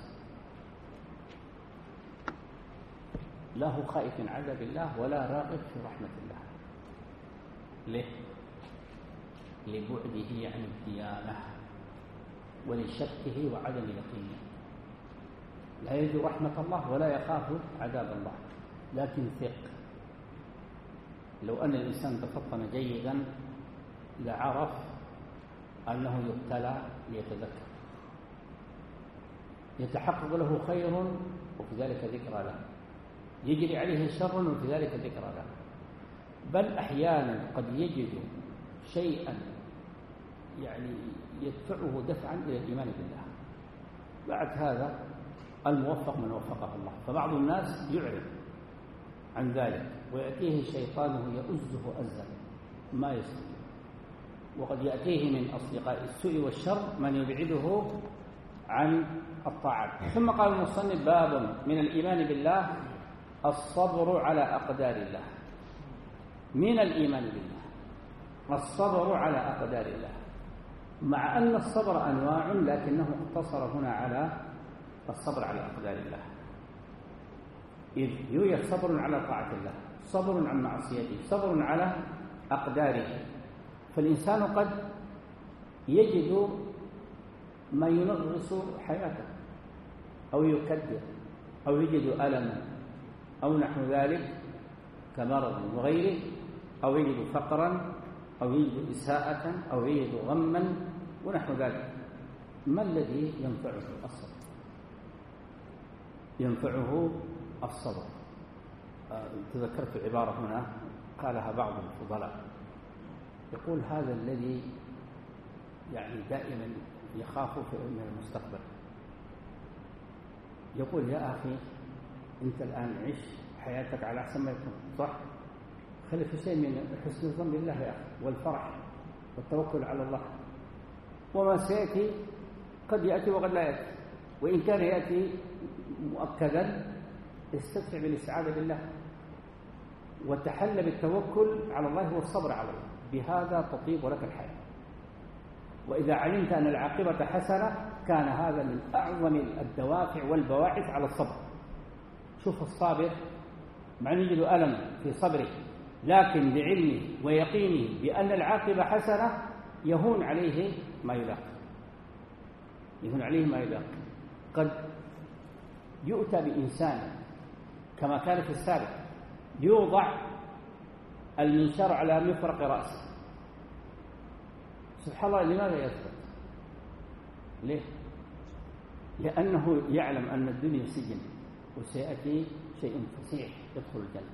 لا هو خائف من عذاب الله ولا راغب في رحمة الله. ليه؟ لبعده عن الديانة ولشكه وعدم يقينه. لا يرجو رحمة الله ولا يخاف عذاب الله، لكن ثق. لو أن الإنسان تفطن جيدا لعرف أنه يبتلى ليتذكر، يتحقق له خير وفي ذلك ذكرى له، يجري عليه شر وفي ذلك ذكرى له. بل أحيانا قد يجد شيئا يعني يدفعه دفعا إلى الإيمان بالله. بعد هذا الموفق من وفقه الله. فبعض الناس يعرض عن ذلك ويأتيه الشيطان يؤزه أزا ما يستطيع، وقد يأتيه من أصدقاء السوء والشر من يبعده عن الطاعات. ثم قال المصنف: باب من الإيمان بالله الصبر على أقدار الله. من الإيمان بالله الصبر على أقدار الله، مع أن الصبر أنواع، لكنه اقتصر هنا على الصبر على أقدار الله، إذ يوجد صبر على طاعة الله، صبر عن معصيته، صبر على أقداره. فالإنسان قد يجد ما ينغص حياته أو يكدر أو يجد ألما أو نحو ذلك كمرض وغيره، أو يجد فقرا أو يجد إساءة أو يجد غما ونحو ذلك. ما الذي ينفعه الصبر؟ ينفعه الصبر. تذكرت عبارة هنا قالها بعض الفضلاء، يقول: هذا الذي يعني دائما يخاف من المستقبل، يقول: يا أخي أنت الآن عش حياتك على أحسن ما يكون، صح؟ خلي في شيء من حسن الظن بالله يا أخي، والفرح والتوكل على الله، وما سيأتي قد يأتي وقد لا يأتي، وإن كان يأتي مؤكدا استدفع بالاستعاذة بالله وتحلى بالتوكل على الله والصبر على الله، بهذا تطيب لك الحياة. وإذا علمت أن العاقبة حسنة كان هذا من أعظم الدوافع والبواعث على الصبر. شوف الصابر مع أن يجد ألم في صبره، لكن بعلمه ويقينه بأن العاقبة حسنة يهون عليه ما يلاقي، يهون عليه ما يلاقي. قد يؤتى بإنسان كما كان في السابق يوضع المنشار على مفرق رأسه، سبحان الله، لماذا يثبت؟ ليه؟ لأنه يعلم أن الدنيا سجن وسيأتي شيء فسيح يدخل الجنة.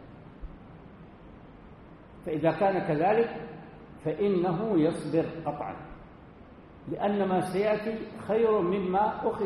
فإذا كان كذلك فإنه يصبر قطعا، لأن ما سيأتي خير مما أخذ،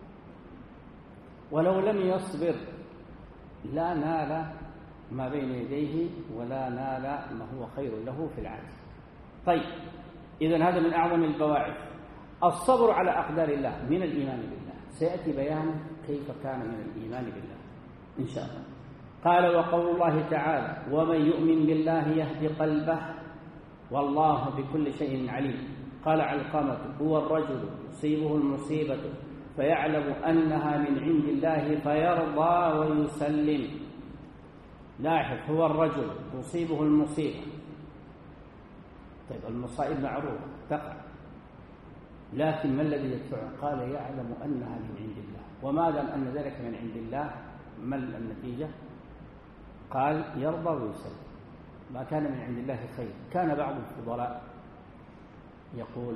ولو لم يصبر لا نال ما بين يديه ولا نال ما هو خير له في العاجل. طيب، إذن هذا من أعظم البواعث الصبر على أقدار الله من الإيمان بالله. سيأتي بيان كيف كان من الإيمان بالله إن شاء الله. قال: وقول الله تعالى: ومن يؤمن بالله يهدي قلبه والله بكل شيء عليم. قال علقمة: هو الرجل تصيبه المصيبة فيعلم أنها من عند الله فيرضى ويسلم. لاحظ: هو الرجل تصيبه المصيبة. طيب، المصائب معروفة تقع، لكن ما الذي يدفعه؟ قال: يعلم أنها من عند الله. وما دام أن ذلك من عند الله ما النتيجة؟ قال: يرضى ويسلم. ما كان من عند الله خير. كان بعض الفضلاء يقول،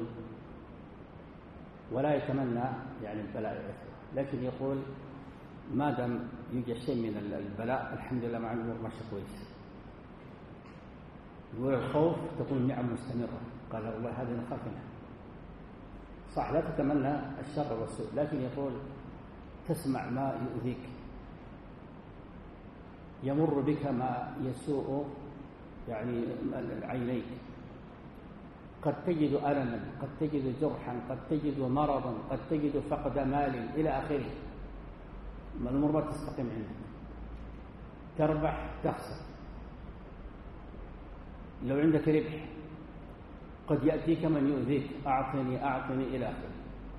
ولا يتمنى يعني البلاء يعثره، لكن يقول: ما دام يوجد شيء من البلاء الحمد لله مع الأمور ماشية كويس. يقول: الخوف تكون نعم مستمرة. قال: والله هذه نخاف منها. صح، لا تتمنى الشر والسوء، لكن يقول: تسمع ما يؤذيك، يمر بك ما يسوء يعني عينيك، قد تجد ألما، قد تجد جرحا، قد تجد مرضا، قد تجد فقد مال إلى آخره. الأمور ما تستقيم عندك، تربح تخسر، لو عندك ربح قد يأتيك من يؤذيك، أعطني أعطني إلى آخره،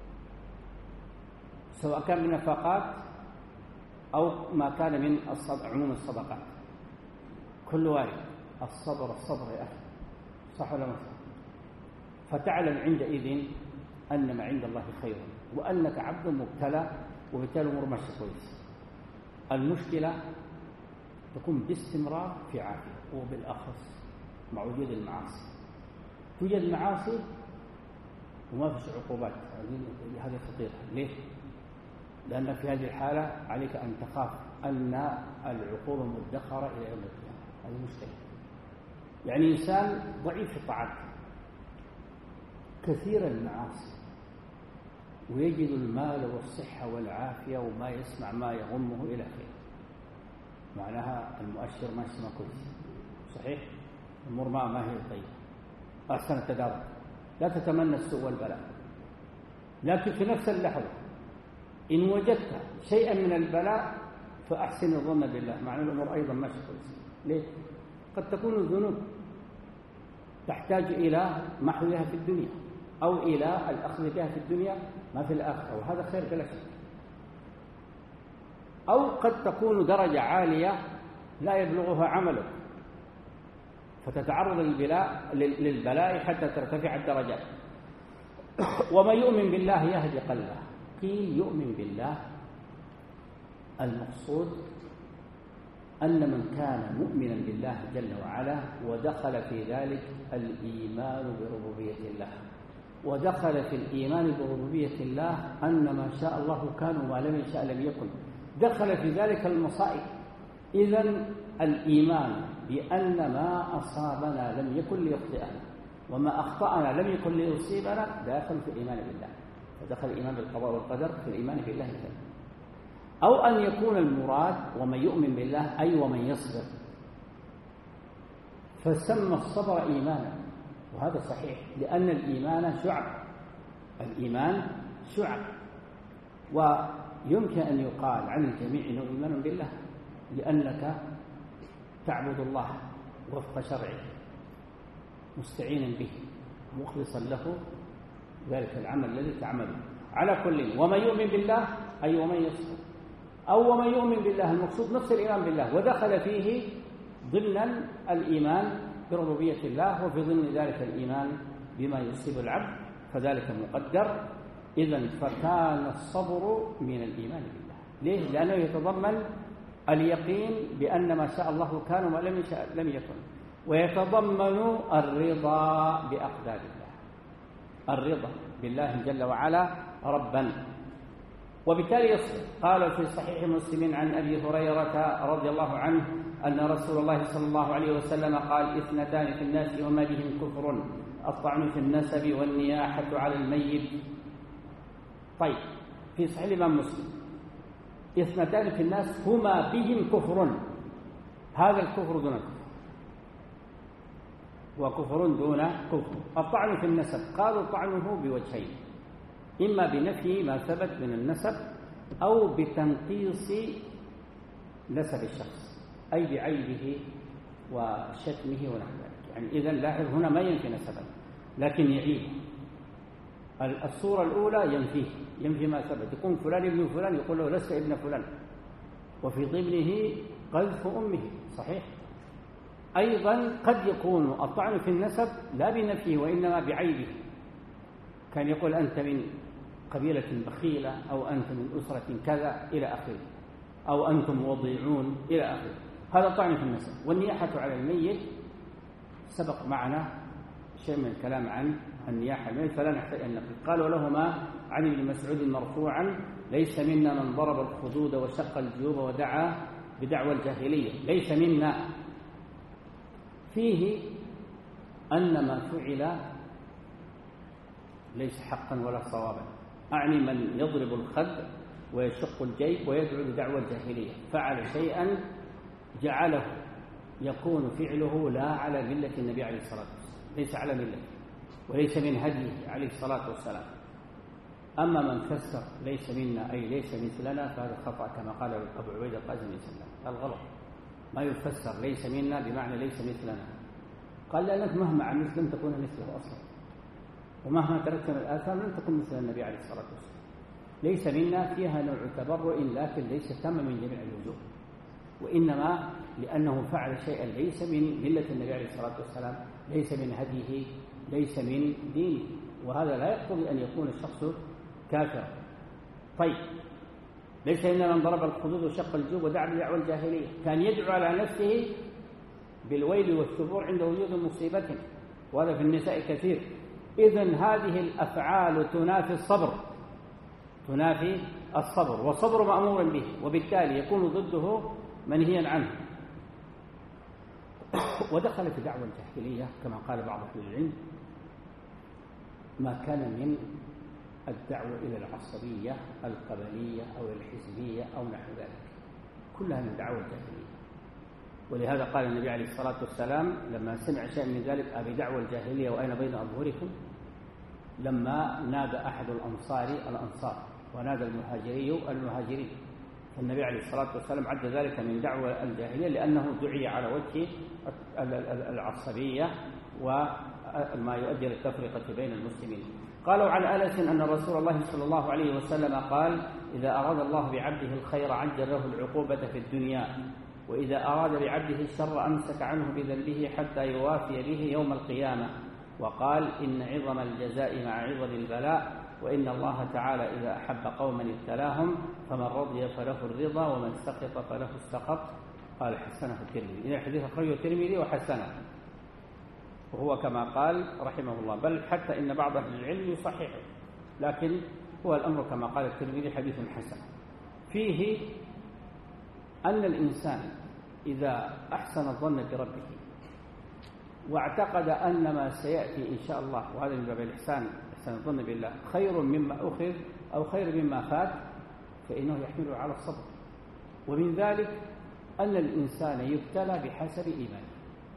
سواء كان من نفقات أو ما كان من عموم الصدقات، كل وارد. الصبر الصبر يا أخي، صح ولا ما صح؟ فتعلم عندئذ أن ما عند الله خير، وأنك عبد مبتلى، وبالتالي الأمور ماشية كويس. المشكلة تكون باستمرار في عافية، وبالأخص مع وجود المعاصي. توجد المعاصي وما فيش عقوبات، هذه خطيرة. ليه؟ لأن في هذه الحالة عليك أن تخاف أن العقوبة مدخرة إلى يوم القيامة. هذه مشكلة. يعني إنسان ضعيف في الطاعات، كثير المعاصي، ويجد المال والصحة والعافية وما يسمع ما يغمه إلى آخره، معناها المؤشر ماشي ما كويس، صحيح؟ الأمور ما هي طيبة، أحسن التدارك، لا تتمنى السوء والبلاء. لكن في نفس اللحظة إن وجدت شيئا من البلاء فأحسن الظن بالله، معنى الأمور أيضا ماشي كويس. ليه؟ قد تكون الذنوب تحتاج إلى محوها في الدنيا أو إلى الأخذ بها في الدنيا ما في الآخرة، وهذا خير بلا شك. أو قد تكون درجة عالية لا يبلغها عملك فتتعرض للبلاء حتى ترتفع الدرجات. ومن يؤمن بالله يهدي قلبه. قيل يؤمن بالله، المقصود أن من كان مؤمنا بالله جل وعلا ودخل في ذلك الإيمان بربوبية الله، ودخل في الإيمان بربوبية الله أن ما شاء الله كان وما لم يشاء لم يكن، دخل في ذلك المصائب. إذن الإيمان بأن ما أصابنا لم يكن ليخطئنا وما أخطأنا لم يكن ليصيبنا داخل في الإيمان بالله، ودخل الإيمان بالقضاء والقدر في الإيمان بالله تعالى. أو أن يكون المراد ومن يؤمن بالله أي ومن يصبر، فسمى الصبر إيمانا، وهذا صحيح لأن الإيمان شعب، الإيمان شعب، ويمكن أن يقال عن الجميع أنه إيمان بالله لأنك تعبد الله وفق شرعه مستعينا به مخلصا له ذلك العمل الذي تعمله. على كل ومن يؤمن بالله أي ومن يصبر، أو ومن يؤمن بالله المقصود نفس الإيمان بالله، ودخل فيه ضمن الإيمان بربوبية الله وفي ضمن ذلك الإيمان بما يصيب العبد، فذلك مقدر. إذن فكان الصبر من الإيمان بالله. ليه؟ لأنه يتضمن اليقين بأن ما شاء الله كان وما لم يشاء لم يكن، ويتضمن الرضا بأقدار الله، الرضا بالله جل وعلا ربا، وبالتالي يصبر. قال في صحيح مسلم عن أبي هريرة رضي الله عنه أن رسول الله صلى الله عليه وسلم قال: اثنتان في الناس وما بهم كفر، الطعن في النسب والنياحة على الميت. طيب، في صحيح الإمام مسلم اثنتان في الناس هما بهم كفر، هذا الكفر دون كفر وكفر دون كفر. الطعن في النسب، قالوا طعنه بوجهين: إما بنفي ما ثبت من النسب أو بتنقيص نسب الشخص، أي بعيبه وشتمه ونحو ذلك. يعني إذن لاحظ هنا ما ينفي نسبا لكن يعيبه. الصورة الأولى ينفي ما ثبت، يقول فلان ابن فلان، يقول له لست ابن فلان، وفي ضمنه قذف أمه، صحيح. أيضا قد يكون الطعن في النسب لا بنفيه وإنما بعيبه، كان يقول أنت من قبيلة بخيلة، أو أنت من أسرة كذا إلى آخره، أو أنتم وضيعون إلى آخره، هذا طعن في النسب. والنياحة على الميت سبق معنا شيء من الكلام عن النياحة الميت فلا نحتاج أن نقل. قالوا لهما عن ابن مسعود مرفوعا: ليس منا من ضرب الخدود وشق الجيوب ودعا بدعوى الجاهلية. ليس منا فيه أن ما فعل ليس حقا ولا صوابا، أعني من يضرب الخد ويشق الجيب ويدعو بدعوى الجاهلية، فعل شيئا جعله يكون فعله لا على ملة النبي عليه الصلاة والسلام، ليس على ملة وليس من هديه عليه الصلاة والسلام. أما من فسر ليس منا أي ليس مثلنا فهذا خطأ، كما قال أبو عبيد القاسم بن سلام، الغلط. ما يفسر ليس منا بمعنى ليس مثلنا، قال لأنك مهما عملت لن تكون مثله أصلا، ومهما تركت من الآثام لن تكون مثل النبي عليه الصلاة والسلام. ليس منا فيها نوع تبرؤ لكن ليس تم من جميع الوجوه، وإنما لأنه فعل شيئا ليس من ملة النبي عليه الصلاة والسلام، ليس من هديه، ليس من دينه، وهذا لا يقتضي أن يكون الشخص كافرا. طيب، ليس إلا من ضرب الخدود وشق الجيوب ودعا بدعوى الجاهلية، كان يدعو على نفسه بالويل والثبور عند وجود مصيبة، وهذا في النساء كثير. إذن هذه الأفعال تنافي الصبر، تنافي الصبر، والصبر مأمور به، وبالتالي يكون ضده منهيا عنه. ودخل في دعوى الجاهلية كما قال بعض أهل العلم ما كان من الدعوة إلى العصبية القبلية أو الحزبية أو نحو ذلك، كلها من دعوة الجاهلية. ولهذا قال النبي عليه الصلاة والسلام لما سمع شيء من ذلك: أبي دعوة الجاهلية وأين بين أظهركم؟ لما نادى أحد الأنصار ونادى المهاجرين، فالنبي عليه الصلاة والسلام عد ذلك من دعوة الجاهلية لأنه دعي على وجه العصبية وما يؤدي للتفرقة بين المسلمين. قالوا عن أنس أن رسول الله صلى الله عليه وسلم قال: إذا أراد الله بعبده الخير عجل له العقوبة في الدنيا، وإذا أراد بعبده الشر أمسك عنه بذنبه حتى يوافي به يوم القيامة. وقال: إن عظم الجزاء مع عظم البلاء، وإن الله تعالى إذا أحب قوما ابتلاهم، فمن رضي فله الرضا ومن سقط فله السقط. قال: حسنه الترمذي. إن الحديث أخرجه الترمذي وحسنه، وهو كما قال رحمه الله، بل حتى إن بعض أهل العلم يصححه، لكن هو الأمر كما قال الترمذي حديث حسن. فيه أن الإنسان إذا أحسن الظن بربه واعتقد أن ما سيأتي إن شاء الله، وهذا من باب الإحسان، إحسان الظن بالله، خير مما أخذ أو خير مما فات، فإنه يحمله على الصبر. ومن ذلك أن الإنسان يبتلى بحسب إيمانه،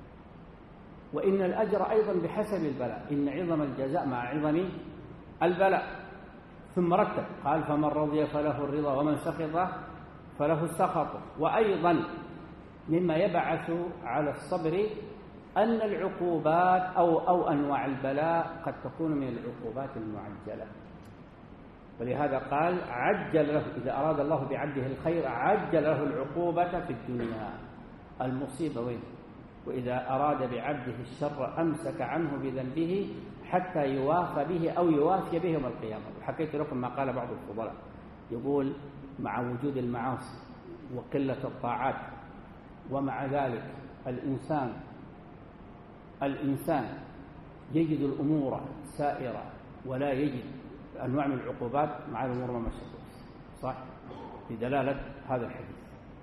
وإن الأجر أيضا بحسب البلاء، إن عظم الجزاء مع عظم البلاء. ثم رتب قال: فمن رضي فله الرضا ومن سخط فله السخط. وأيضا مما يبعث على الصبر أن العقوبات أو أنواع البلاء قد تكون من العقوبات المعجلة، ولهذا قال: عجل له، إذا أراد الله بعبده الخير عجل له العقوبة في الدنيا، المصيبة وين؟ وإذا أراد بعبده الشر أمسك عنه بذنبه حتى يوافى به أو يوافي به يوم القيامة. وحكيت لكم ما قال بعض الفضلاء، يقول: مع وجود المعاصي وقلة الطاعات، ومع ذلك الإنسان يجد الأمور سائرة ولا يجد أنواع من العقوبات، مع الأمور ما مشت، صح؟ بدلالة هذا الحديث.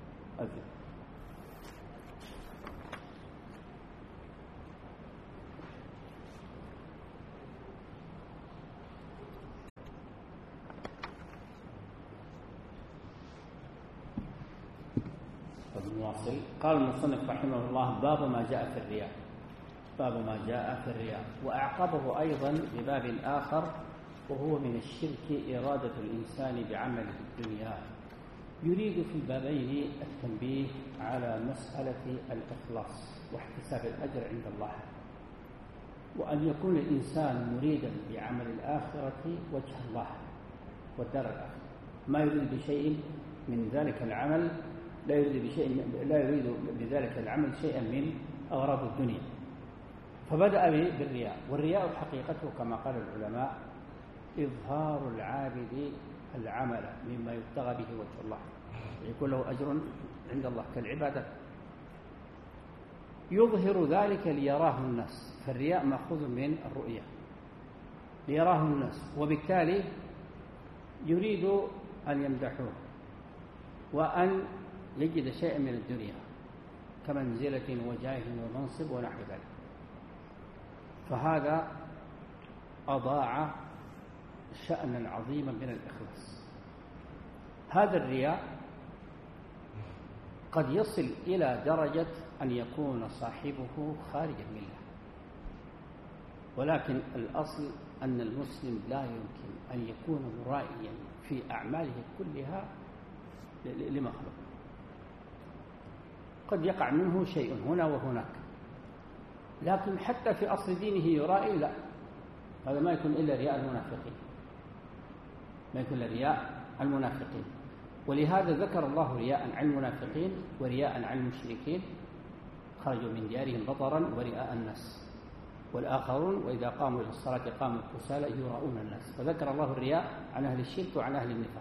المواصل. قال المصنف رحمه الله: باب ما جاء في الرياء. باب ما جاء في الرياء. وأعقبه أيضا بباب آخر، وهو من الشرك إرادة الإنسان بعمل الدنيا. يريد في البابين التنبيه على مسألة الإخلاص واحتساب الأجر عند الله، وأن يكون الإنسان مريدا بعمل الآخرة وجه الله والدار الآخرة، ما يريد بشيء من ذلك العمل، لا يريد بذلك العمل شيئا من أغراض الدنيا. فبدأ بالرياء. والرياء حقيقته كما قال العلماء إظهار العابد العمل مما يبتغى به وجه الله، يكون له أجر عند الله كالعبادة، يظهر ذلك ليراه الناس. فالرياء مأخوذ من الرؤية، ليراه الناس، وبالتالي يريد أن يمدحوه وأن يجد شيئا من الدنيا كمنزلة وجاه ومنصب ونحو ذلك، فهذا أضاع شأنا عظيما من الإخلاص. هذا الرياء قد يصل إلى درجة أن يكون صاحبه خارج الملة، ولكن الأصل أن المسلم لا يمكن أن يكون مرائيا في أعماله كلها لمخلوق. قد يقع منه شيء هنا وهناك، لكن حتى في أصل دينه يرائي، لا، هذا ما يكون إلا رياء المنافقين، ما يكون إلا رياء المنافقين. ولهذا ذكر الله رياء عن المنافقين ورياء عن المشركين، خرجوا من ديارهم بطرا ورئاء الناس، والآخرون وإذا قاموا إلى الصلاة قاموا كسالى يراؤون الناس. فذكر الله الرياء عن أهل الشرك وعن أهل النفاق،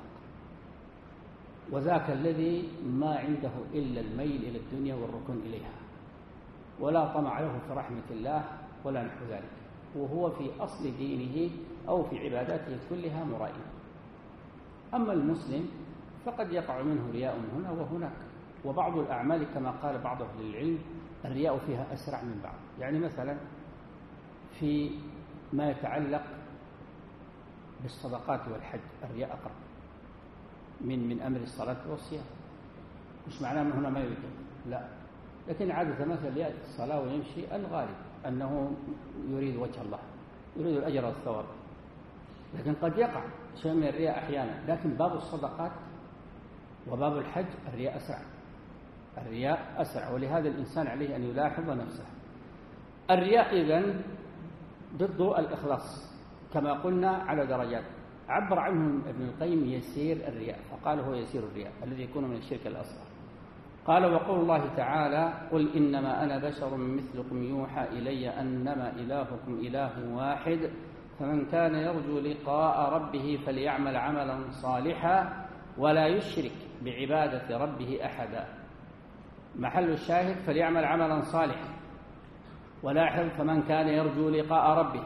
وذاك الذي ما عنده إلا الميل إلى الدنيا والركون إليها، ولا طمع له في رحمة الله ولا نحو ذلك، وهو في أصل دينه أو في عباداته كلها مرائي. أما المسلم فقد يقع منه رياء هنا وهناك، وبعض الأعمال كما قال بعض أهل العلم الرياء فيها أسرع من بعض. يعني مثلا في ما يتعلق بالصدقات والحج الرياء أقرب من أمر الصلاة والصيام. مش معناه أنه هنا ما يريد، لا، لكن عادة مثلا يأتي الصلاة ويمشي، الغالب أنه يريد وجه الله، يريد الأجر والثواب، لكن قد يقع شيء من الرياء أحيانا. لكن باب الصدقات وباب الحج الرياء أسرع، الرياء أسرع، ولهذا الإنسان عليه أن يلاحظ نفسه. الرياء إذن ضد الإخلاص كما قلنا على درجات. عبر عنه ابن القيم يسير الرياء، فقال هو يسير الرياء الذي يكون من الشرك الأصغر. قال وقول الله تعالى قل إنما أنا بشر مثلكم يوحى إلي أنما إلهكم إله واحد فمن كان يرجو لقاء ربه فليعمل عملا صالحا ولا يشرك بعبادة ربه أحدا. محل الشاهد فليعمل عملا صالحا، ولاحظ فمن كان يرجو لقاء ربه،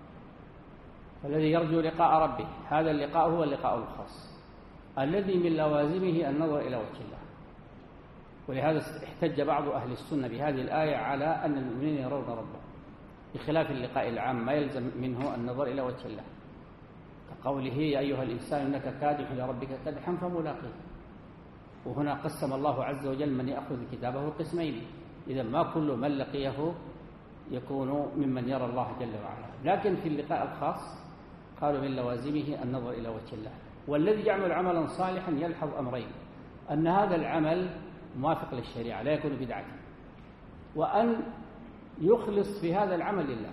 فالذي يرجو لقاء ربه هذا اللقاء هو اللقاء الخاص الذي من لوازمه النظر إلى وجه الله. ولهذا احتج بعض أهل السنة بهذه الآية على أن المؤمنين يرون ربهم، بخلاف اللقاء العام ما يلزم منه النظر إلى وجه الله، كقوله يا أيها الإنسان إنك كادح إلى ربك كدحا فملاقيه. وهنا قسم الله عز وجل من يأخذ كتابه قسمين، إذا ما كل من لقيه يكون ممن يرى الله جل وعلا. لكن في اللقاء الخاص قالوا من لوازمه النظر إلى وجه الله. والذي يعمل عملا صالحا يلحظ أمرين: أن هذا العمل موافق للشريعة لا يكون بدعة، وأن يخلص في هذا العمل لله.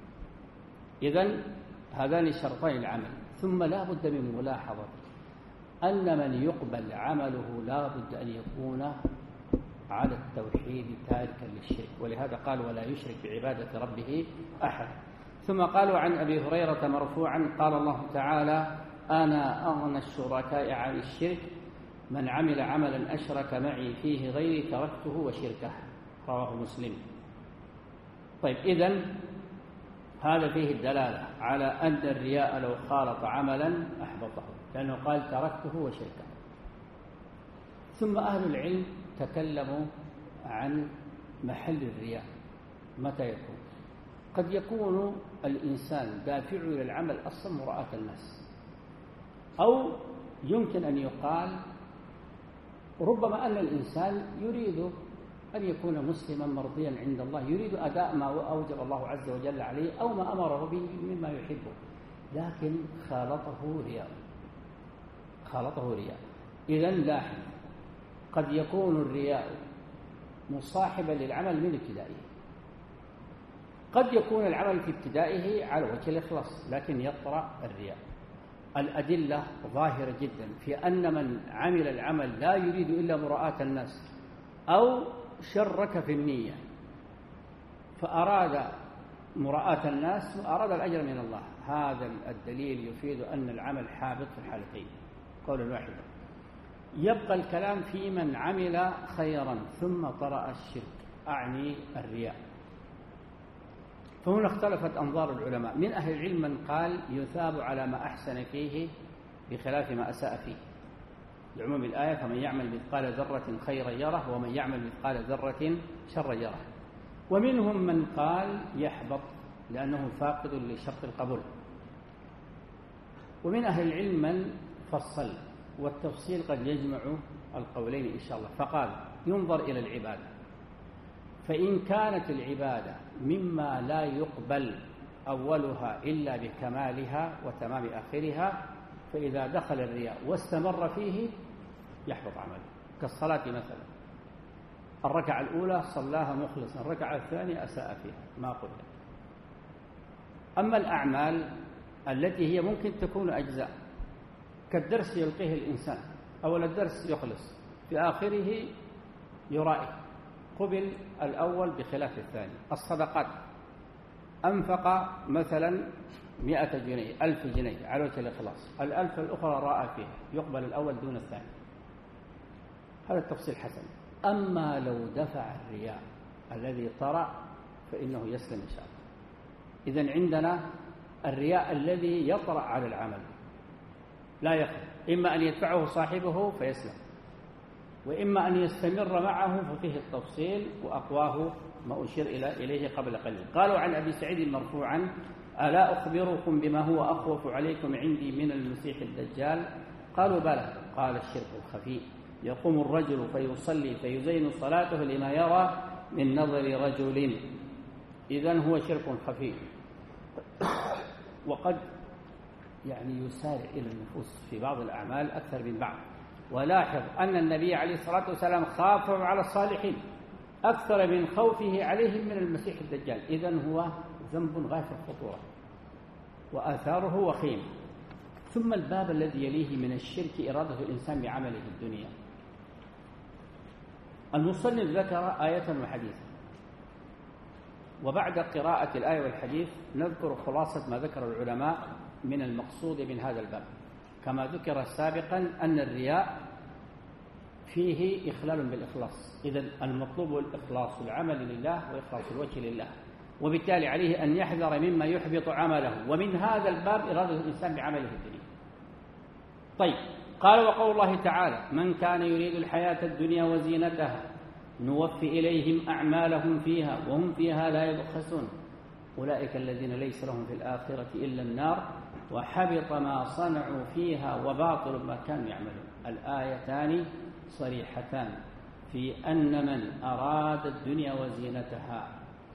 إذن هذان شرطين العمل. ثم لا بد من ملاحظة أن من يقبل عمله لا بد أن يكون على التوحيد تاركا للشرك، ولهذا قال ولا يشرك بعبادة ربه أحد. ثم قالوا عن أبي هريرة مرفوعا قال الله تعالى أنا أغنى الشركاء عن الشرك من عمل عملا أشرك معي فيه غيري تركته وشركه، رواه مسلم. طيب، إذن هذا فيه الدلالة على أن الرياء لو خالط عملا أحبطه، لأنه قال تركته وشركه. ثم أهل العلم تكلموا عن محل الرياء متى يكون. قد يكون الإنسان دافعه إلى العمل أصلا مراءة الناس، أو يمكن أن يقال ربما أن الإنسان يريد أن يكون مسلما مرضيا عند الله، يريد أداء ما أوجب الله عز وجل عليه أو ما أمره به مما يحبه، لكن خالطه رياء. إذن لاحظ قد يكون الرياء مصاحبا للعمل من ابتدائه، قد يكون العمل في ابتدائه على وجه الإخلاص لكن يطرأ الرياء. الأدلة ظاهرة جدا في أن من عمل العمل لا يريد إلا مراءة الناس أو شرك في النية فأراد مراءة الناس وأراد الأجر من الله، هذا الدليل يفيد أن العمل حابط في الحالتين قولا واحدا. يبقى الكلام في من عمل خيرا ثم طرأ الشرك، أعني الرياء. فهنا اختلفت أنظار العلماء. من أهل العلم من قال يثاب على ما أحسن فيه بخلاف ما أساء فيه، لعموم الآية فمن يعمل مثقال ذرة خيرا يره ومن يعمل مثقال ذرة شرا يره. ومنهم من قال يحبط لأنه فاقد لشرط القبول. ومن أهل العلم من فصل، والتفصيل قد يجمع القولين إن شاء الله، فقال ينظر إلى العبادة، فإن كانت العبادة مما لا يقبل أولها إلا بكمالها وتمام آخرها فإذا دخل الرياء واستمر فيه يحبط عمله، كالصلاة مثلا، الركعة الأولى صلاها مخلصا، الركعة الثانية أساء فيها ما قلنا. أما الأعمال التي هي ممكن تكون أجزاء كالدرس يلقيه الإنسان، أول الدرس يخلص في آخره يرائي، قبل الأول بخلاف الثاني. الصدقات أنفق مثلا 100 جنيه 1000 جنيه على وجه الإخلاص، 1000 الأخرى راء فيها يقبل الأول دون الثاني، هذا التفصيل حسن. أما لو دفع الرياء الذي طرأ فإنه يسلم إن شاء الله. إذن عندنا الرياء الذي يطرأ على العمل لا يخرج، إما أن يدفعه صاحبه فيسلم، وإما أن يستمر معه ففيه التفصيل، وأقواه ما أشير إليه قبل قليل. قالوا عن أبي سعيد مرفوعا ألا أخبركم بما هو أخوف عليكم عندي من المسيح الدجال؟ قالوا بلى. قال الشرك الخفي، يقوم الرجل فيصلي فيزين صلاته لما يرى من نظر رجل. إذن هو شرك خفي، وقد يسارع إلى النفوس في بعض الأعمال أكثر من بعض. ولاحظ أن النبي عليه الصلاة والسلام خاف على الصالحين أكثر من خوفه عليهم من المسيح الدجال. إذن هو ذنب غاية الخطورة وآثاره وخيمة. ثم الباب الذي يليه من الشرك إرادة الإنسان بعمله الدنيا. المصنف ذكر آية وحديثا، وبعد قراءة الآية والحديث نذكر خلاصة ما ذكر العلماء من المقصود من هذا الباب. كما ذكر سابقا أن الرياء فيه إخلال بالإخلاص، إذن المطلوب الإخلاص العمل لله وإخلاص الوجه لله، وبالتالي عليه أن يحذر مما يحبط عمله، ومن هذا الباب إرادة الإنسان بعمله الدنيا. طيب، قال وقول الله تعالى: من كان يريد الحياة الدنيا وزينتها نوفي إليهم أعمالهم فيها وهم فيها لا يبخسون أولئك الذين ليس لهم في الآخرة إلا النار وحبط ما صنعوا فيها وباطل ما كانوا يعملون. الآيتان صريحتان في أن من أراد الدنيا وزينتها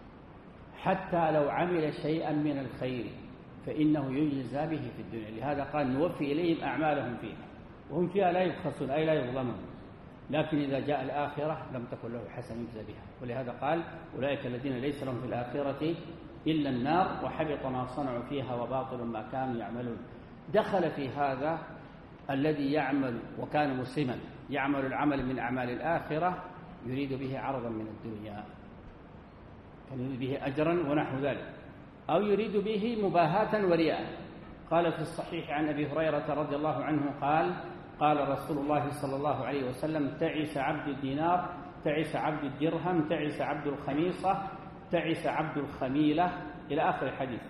حتى لو عمل شيئا من الخير فإنه يجزى به في الدنيا. لهذا قال: نوفي إليهم أعمالهم فيها وهم فيها لا يبخسون، أي لا يظلمون. لكن إذا جاء الآخرة لم تكن له حسن يجزى بها، ولهذا قال: أولئك الذين ليس لهم في الآخرة إلا النار وحبط ما صنعوا فيها وباطل ما كانوا يعملون. دخل في هذا الذي يعمل وكان مسلما يعمل العمل من أعمال الآخرة يريد به عرضا من الدنيا، كان يريد به أجرا ونحو ذلك، أو يريد به مباهاة ورياء. قال في الصحيح عن أبي هريرة رضي الله عنه قال: قال رسول الله صلى الله عليه وسلم: تعس عبد الدينار، تعس عبد الدرهم، تعس عبد الخميصة، تعس عبد الخميلة، إلى آخر الحديث.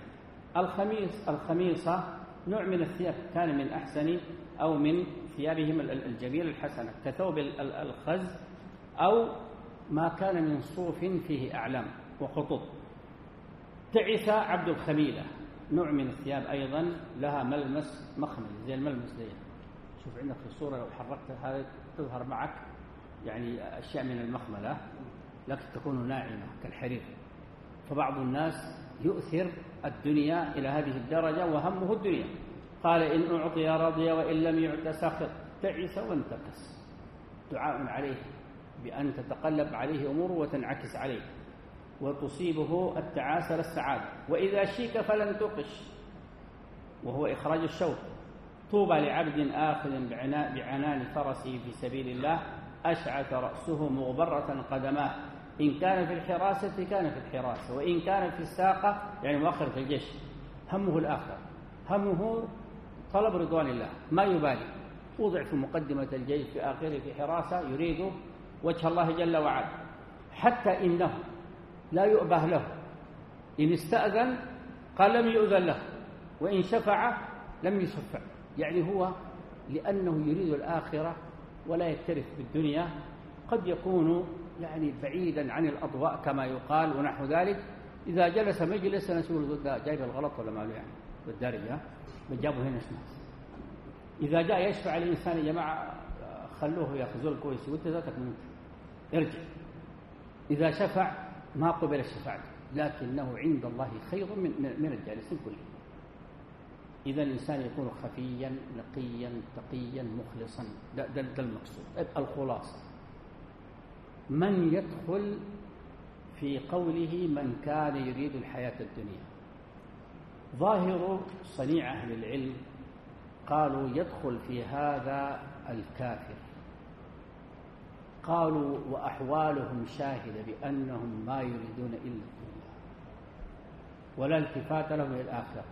الخميصة نوع من الثياب كان من أحسن أو من ثيابهم الجميلة الحسنة كثوب الخز، أو ما كان من صوف فيه أعلام وخطوط. تعس عبد الخميلة نوع من الثياب أيضا لها ملمس مخمل زي الملمس دي. شوف عندك في الصورة لو حركت هذا تظهر معك أشياء من المخملة، لكن تكون ناعمة كالحرير. فبعض الناس يؤثر الدنيا إلى هذه الدرجة وهمه الدنيا. قال: إن أعطي رضي وإن لم يعط سخط، تعس وانتكس. دعاء عليه بأن تتقلب عليه أمور وتنعكس عليه وتصيبه التعاسة للسعادة. وإذا شيك فلن تقش، وهو إخراج الشوك. طوبى لعبد آخذ بعنان فرسه في سبيل الله أشعث رأسه مغبرة قدماه، إن كان في الحراسة كان في الحراسة، وإن كان في الساقة مؤخر في الجيش. همه الآخرة، همه طلب رضوان الله، ما يبالي. وضع في مقدمة الجيش في آخره في حراسة يريد وجه الله جل وعلا، حتى إنه لا يؤبه له. إن استأذن قال لم يؤذن له، وإن شفع لم يشفع. هو لأنه يريد الآخرة ولا يكترث بالدنيا. قد يكون بعيدا عن الأضواء كما يقال ونحو ذلك. إذا جلس مجلس نسول جايب الغلط ولا ماله بالدارجة بجابه هنا اسمه. إذا جاء يشفع الإنسان: يا جماعة خلوه يأخذوا الكويس، وانت ذاتك منك ارجع. إذا شفع ما قبل الشفاعة، لكنه عند الله خير من الجالسين كلهم. إذا الإنسان يكون خفيا نقيا تقيا مخلصا، ده المقصود. الخلاصة: من يدخل في قوله من كان يريد الحياة الدنيا؟ ظاهر صنيع أهل العلم قالوا يدخل في هذا الكافر. قالوا: وأحوالهم شاهدة بأنهم ما يريدون إلا الدنيا ولا التفات لهم إلى الآخرة،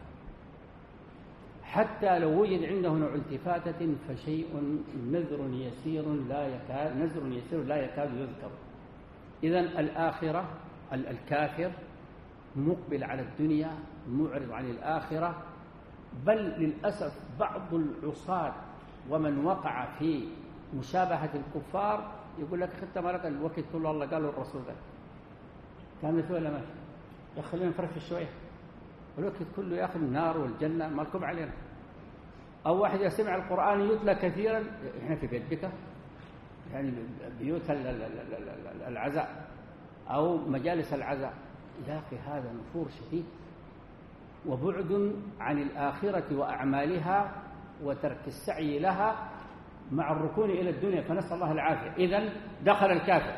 حتى لو وجد عنده نوع التفاتة فشيء نذر يسير لا يكاد يذكر. إذن الآخرة، الكافر مقبل على الدنيا معرض عن الآخرة. بل للأسف بعض العصاة ومن وقع في مشابهة الكفار يقول لك: خدت مالك الوقت كله الله قال الرسول قال كان مثل ولا ماشي، خلينا نفرش شوية. ولكن كله يأخذ النار والجنة ما لكم علينا. أو واحد يسمع القرآن يتلى كثيرا، إحنا في بيت بكة يعني بيوت العزاء أو مجالس العزاء، يا أخي هذا نفور شديد وبعد عن الآخرة وأعمالها وترك السعي لها مع الركون إلى الدنيا، فنسأل الله العافية. إذن دخل الكافر،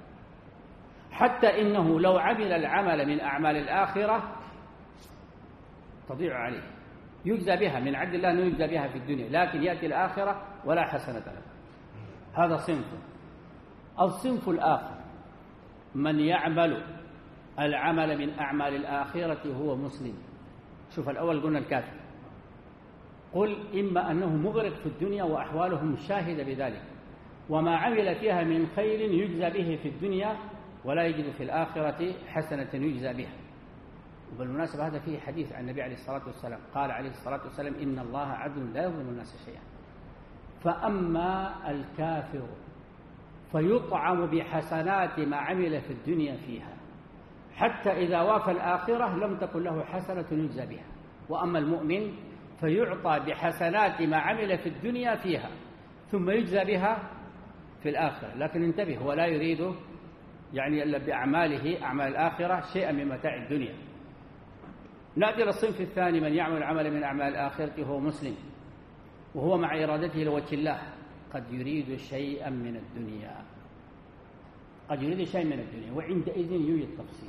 حتى إنه لو عمل العمل من أعمال الآخرة تضيع عليه، يجزى بها من عدل الله أنه يجزى بها في الدنيا، لكن يأتي الآخرة ولا حسنة له. هذا صنف. الصنف الآخر من يعمل العمل من أعمال الآخرة هو مسلم. شوف الأول قلنا الكافر، قل إما أنه مغرق في الدنيا وأحواله مشاهدة بذلك، وما عمل فيها من خير يجزى به في الدنيا ولا يجد في الآخرة حسنة يجزى بها. وبالمناسبة هذا فيه حديث عن النبي عليه الصلاة والسلام، قال عليه الصلاة والسلام إن الله عدل لا يظلم الناس شيئا. فأما الكافر فيطعم بحسنات ما عمل في الدنيا فيها، حتى إذا وافى الآخرة لم تكن له حسنة يجزى بها. وأما المؤمن فيعطى بحسنات ما عمل في الدنيا فيها ثم يجزى بها في الآخرة. لكن انتبه، هو لا يريد يعني إلا بأعماله أعمال الآخرة شيئا من متاع الدنيا. نأتي للصنف الثاني من يعمل عمل من أعمال الآخرة هو مسلم، وهو مع إرادته لوجه الله، قد يريد شيئا من الدنيا، قد يريد شيئا من الدنيا، وعندئذ يوجد تفصيل.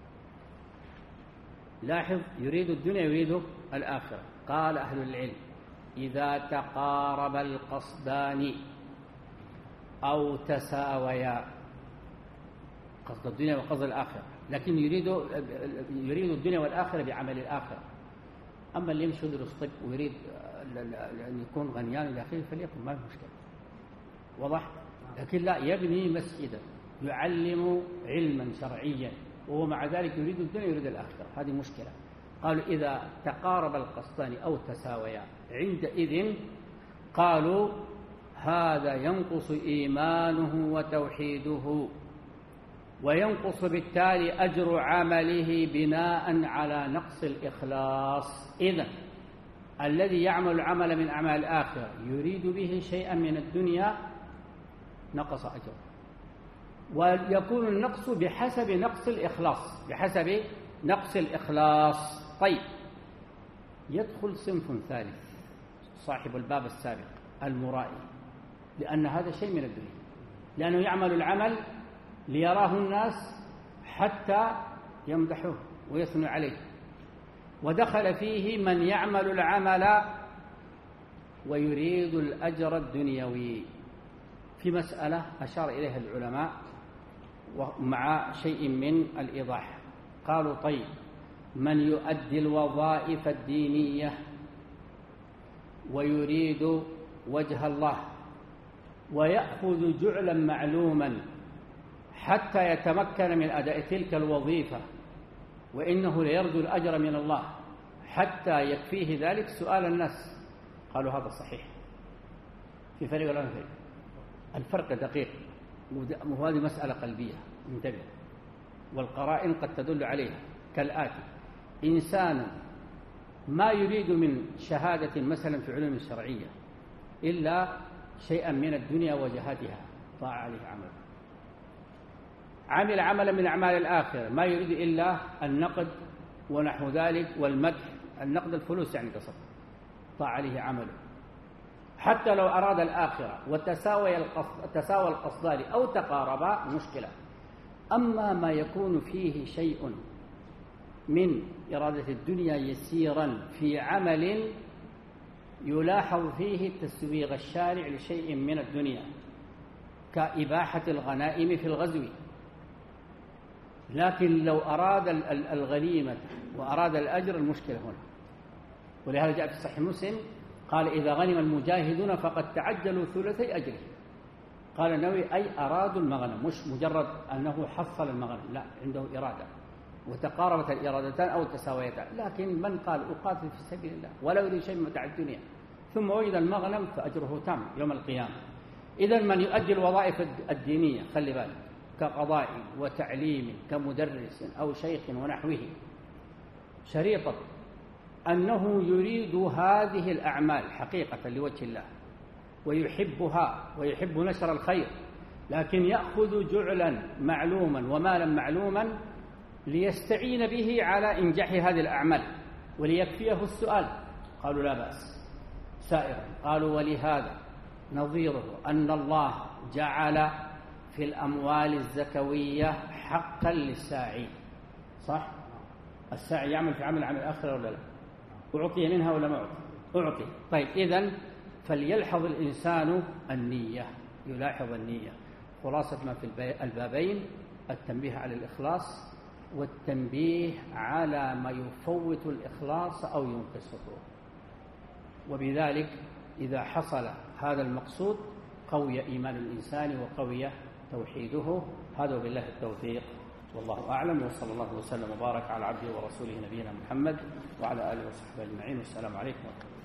لاحظ، يريد الدنيا يريد الآخرة. قال أهل العلم إذا تقارب القصدان أو تساويا، قصد الدنيا وقصد الآخرة، لكن يريد الدنيا والآخرة بعمل الآخرة. أما اللي يمشي يدرس طب ويريد أن يكون غنيان إلى آخره فليكن، ما في مشكلة، واضح. لكن لا يبني مسجدا يعلم علما شرعيا وهو مع ذلك يريد الدنيا يريد الآخرة، هذه مشكلة. قالوا إذا تقارب القصدان أو تساويا عندئذ قالوا هذا ينقص إيمانه وتوحيده، وينقص بالتالي أجر عمله بناء على نقص الإخلاص. إذن الذي يعمل العمل من أعمال الآخرة يريد به شيئا من الدنيا نقص أجره، ويكون النقص بحسب نقص الإخلاص، بحسب نقص الإخلاص. طيب، يدخل صنف ثالث صاحب الباب السابق المرائي، لأن هذا شيء من الدنيا، لأنه يعمل العمل ليراه الناس حتى يمدحوه ويثنوا عليه. ودخل فيه من يعمل العمل ويريد الأجر الدنيوي، في مسألة أشار إليها العلماء ومع شيء من الإيضاح. قالوا طيب، من يؤدي الوظائف الدينية ويريد وجه الله ويأخذ جعلا معلوما حتى يتمكن من أداء تلك الوظيفة، وإنه ليرجو الأجر من الله حتى يكفيه ذلك سؤال الناس، قالوا هذا صحيح. في فرق ولا فرق؟ الفرق دقيق، وهذه مسألة قلبية، انتبه، والقرائن قد تدل عليها كالآتي: إنسان ما يريد من شهادة مثلا في علوم الشرعية إلا شيئا من الدنيا وجهاتها، ضاع عليه عمله. عمل عملا من أعمال الآخرة ما يريد إلا النقد ونحو ذلك والمدح، النقد الفلوس يعني قصد، ضاع عليه عمله. حتى لو أراد الآخرة وتساوى القصدان أو تقاربا مشكلة. أما ما يكون فيه شيء من إرادة الدنيا يسيرا في عمل يلاحظ فيه تسويغ الشارع لشيء من الدنيا كإباحة الغنائم في الغزو، لكن لو أراد الغنيمة وأراد الأجر المشكلة هنا. ولهذا جاء في صحيح مسلم قال إذا غنم المجاهدون فقد تعجلوا ثلثي أجره. قال النووي أي أرادوا المغنم، مش مجرد أنه حصل المغنم، لا، عنده إرادة وتقاربت الإرادتان أو تساويتان. لكن من قال أقاتل في سبيل الله ولا يريد شيء من متاع الدنيا ثم وجد المغنم فأجره تام يوم القيامة. إذن من يؤدي الوظائف الدينية خلي بالك كقضاء وتعليم كمدرس أو شيخ ونحوه، شريطة أنه يريد هذه الأعمال حقيقة لوجه الله ويحبها ويحب نشر الخير، لكن يأخذ جعلا معلوما ومالا معلوما ليستعين به على إنجاح هذه الأعمال وليكفيه السؤال، قالوا لا بأس سائرا. قالوا ولهذا نظيره أن الله جعل في الأموال الزكوية حقا للساعي، صح؟ الساعي يعمل في عمل الآخرة ولا لا؟ أعطي منها ولا ما أعطي؟ أعطي. طيب إذن فليلحظ الإنسان النية، يلاحظ النية. خلاصة ما في البابين التنبيه على الإخلاص والتنبيه على ما يفوت الإخلاص أو ينقصه، وبذلك إذا حصل هذا المقصود قوي إيمان الإنسان وقوي توحيده. هذا وبالله التوفيق، والله أعلم، وصلى الله وسلم وبارك على عبده ورسوله نبينا محمد وعلى آله وصحبه أجمعين، والسلام عليكم ورحمة الله.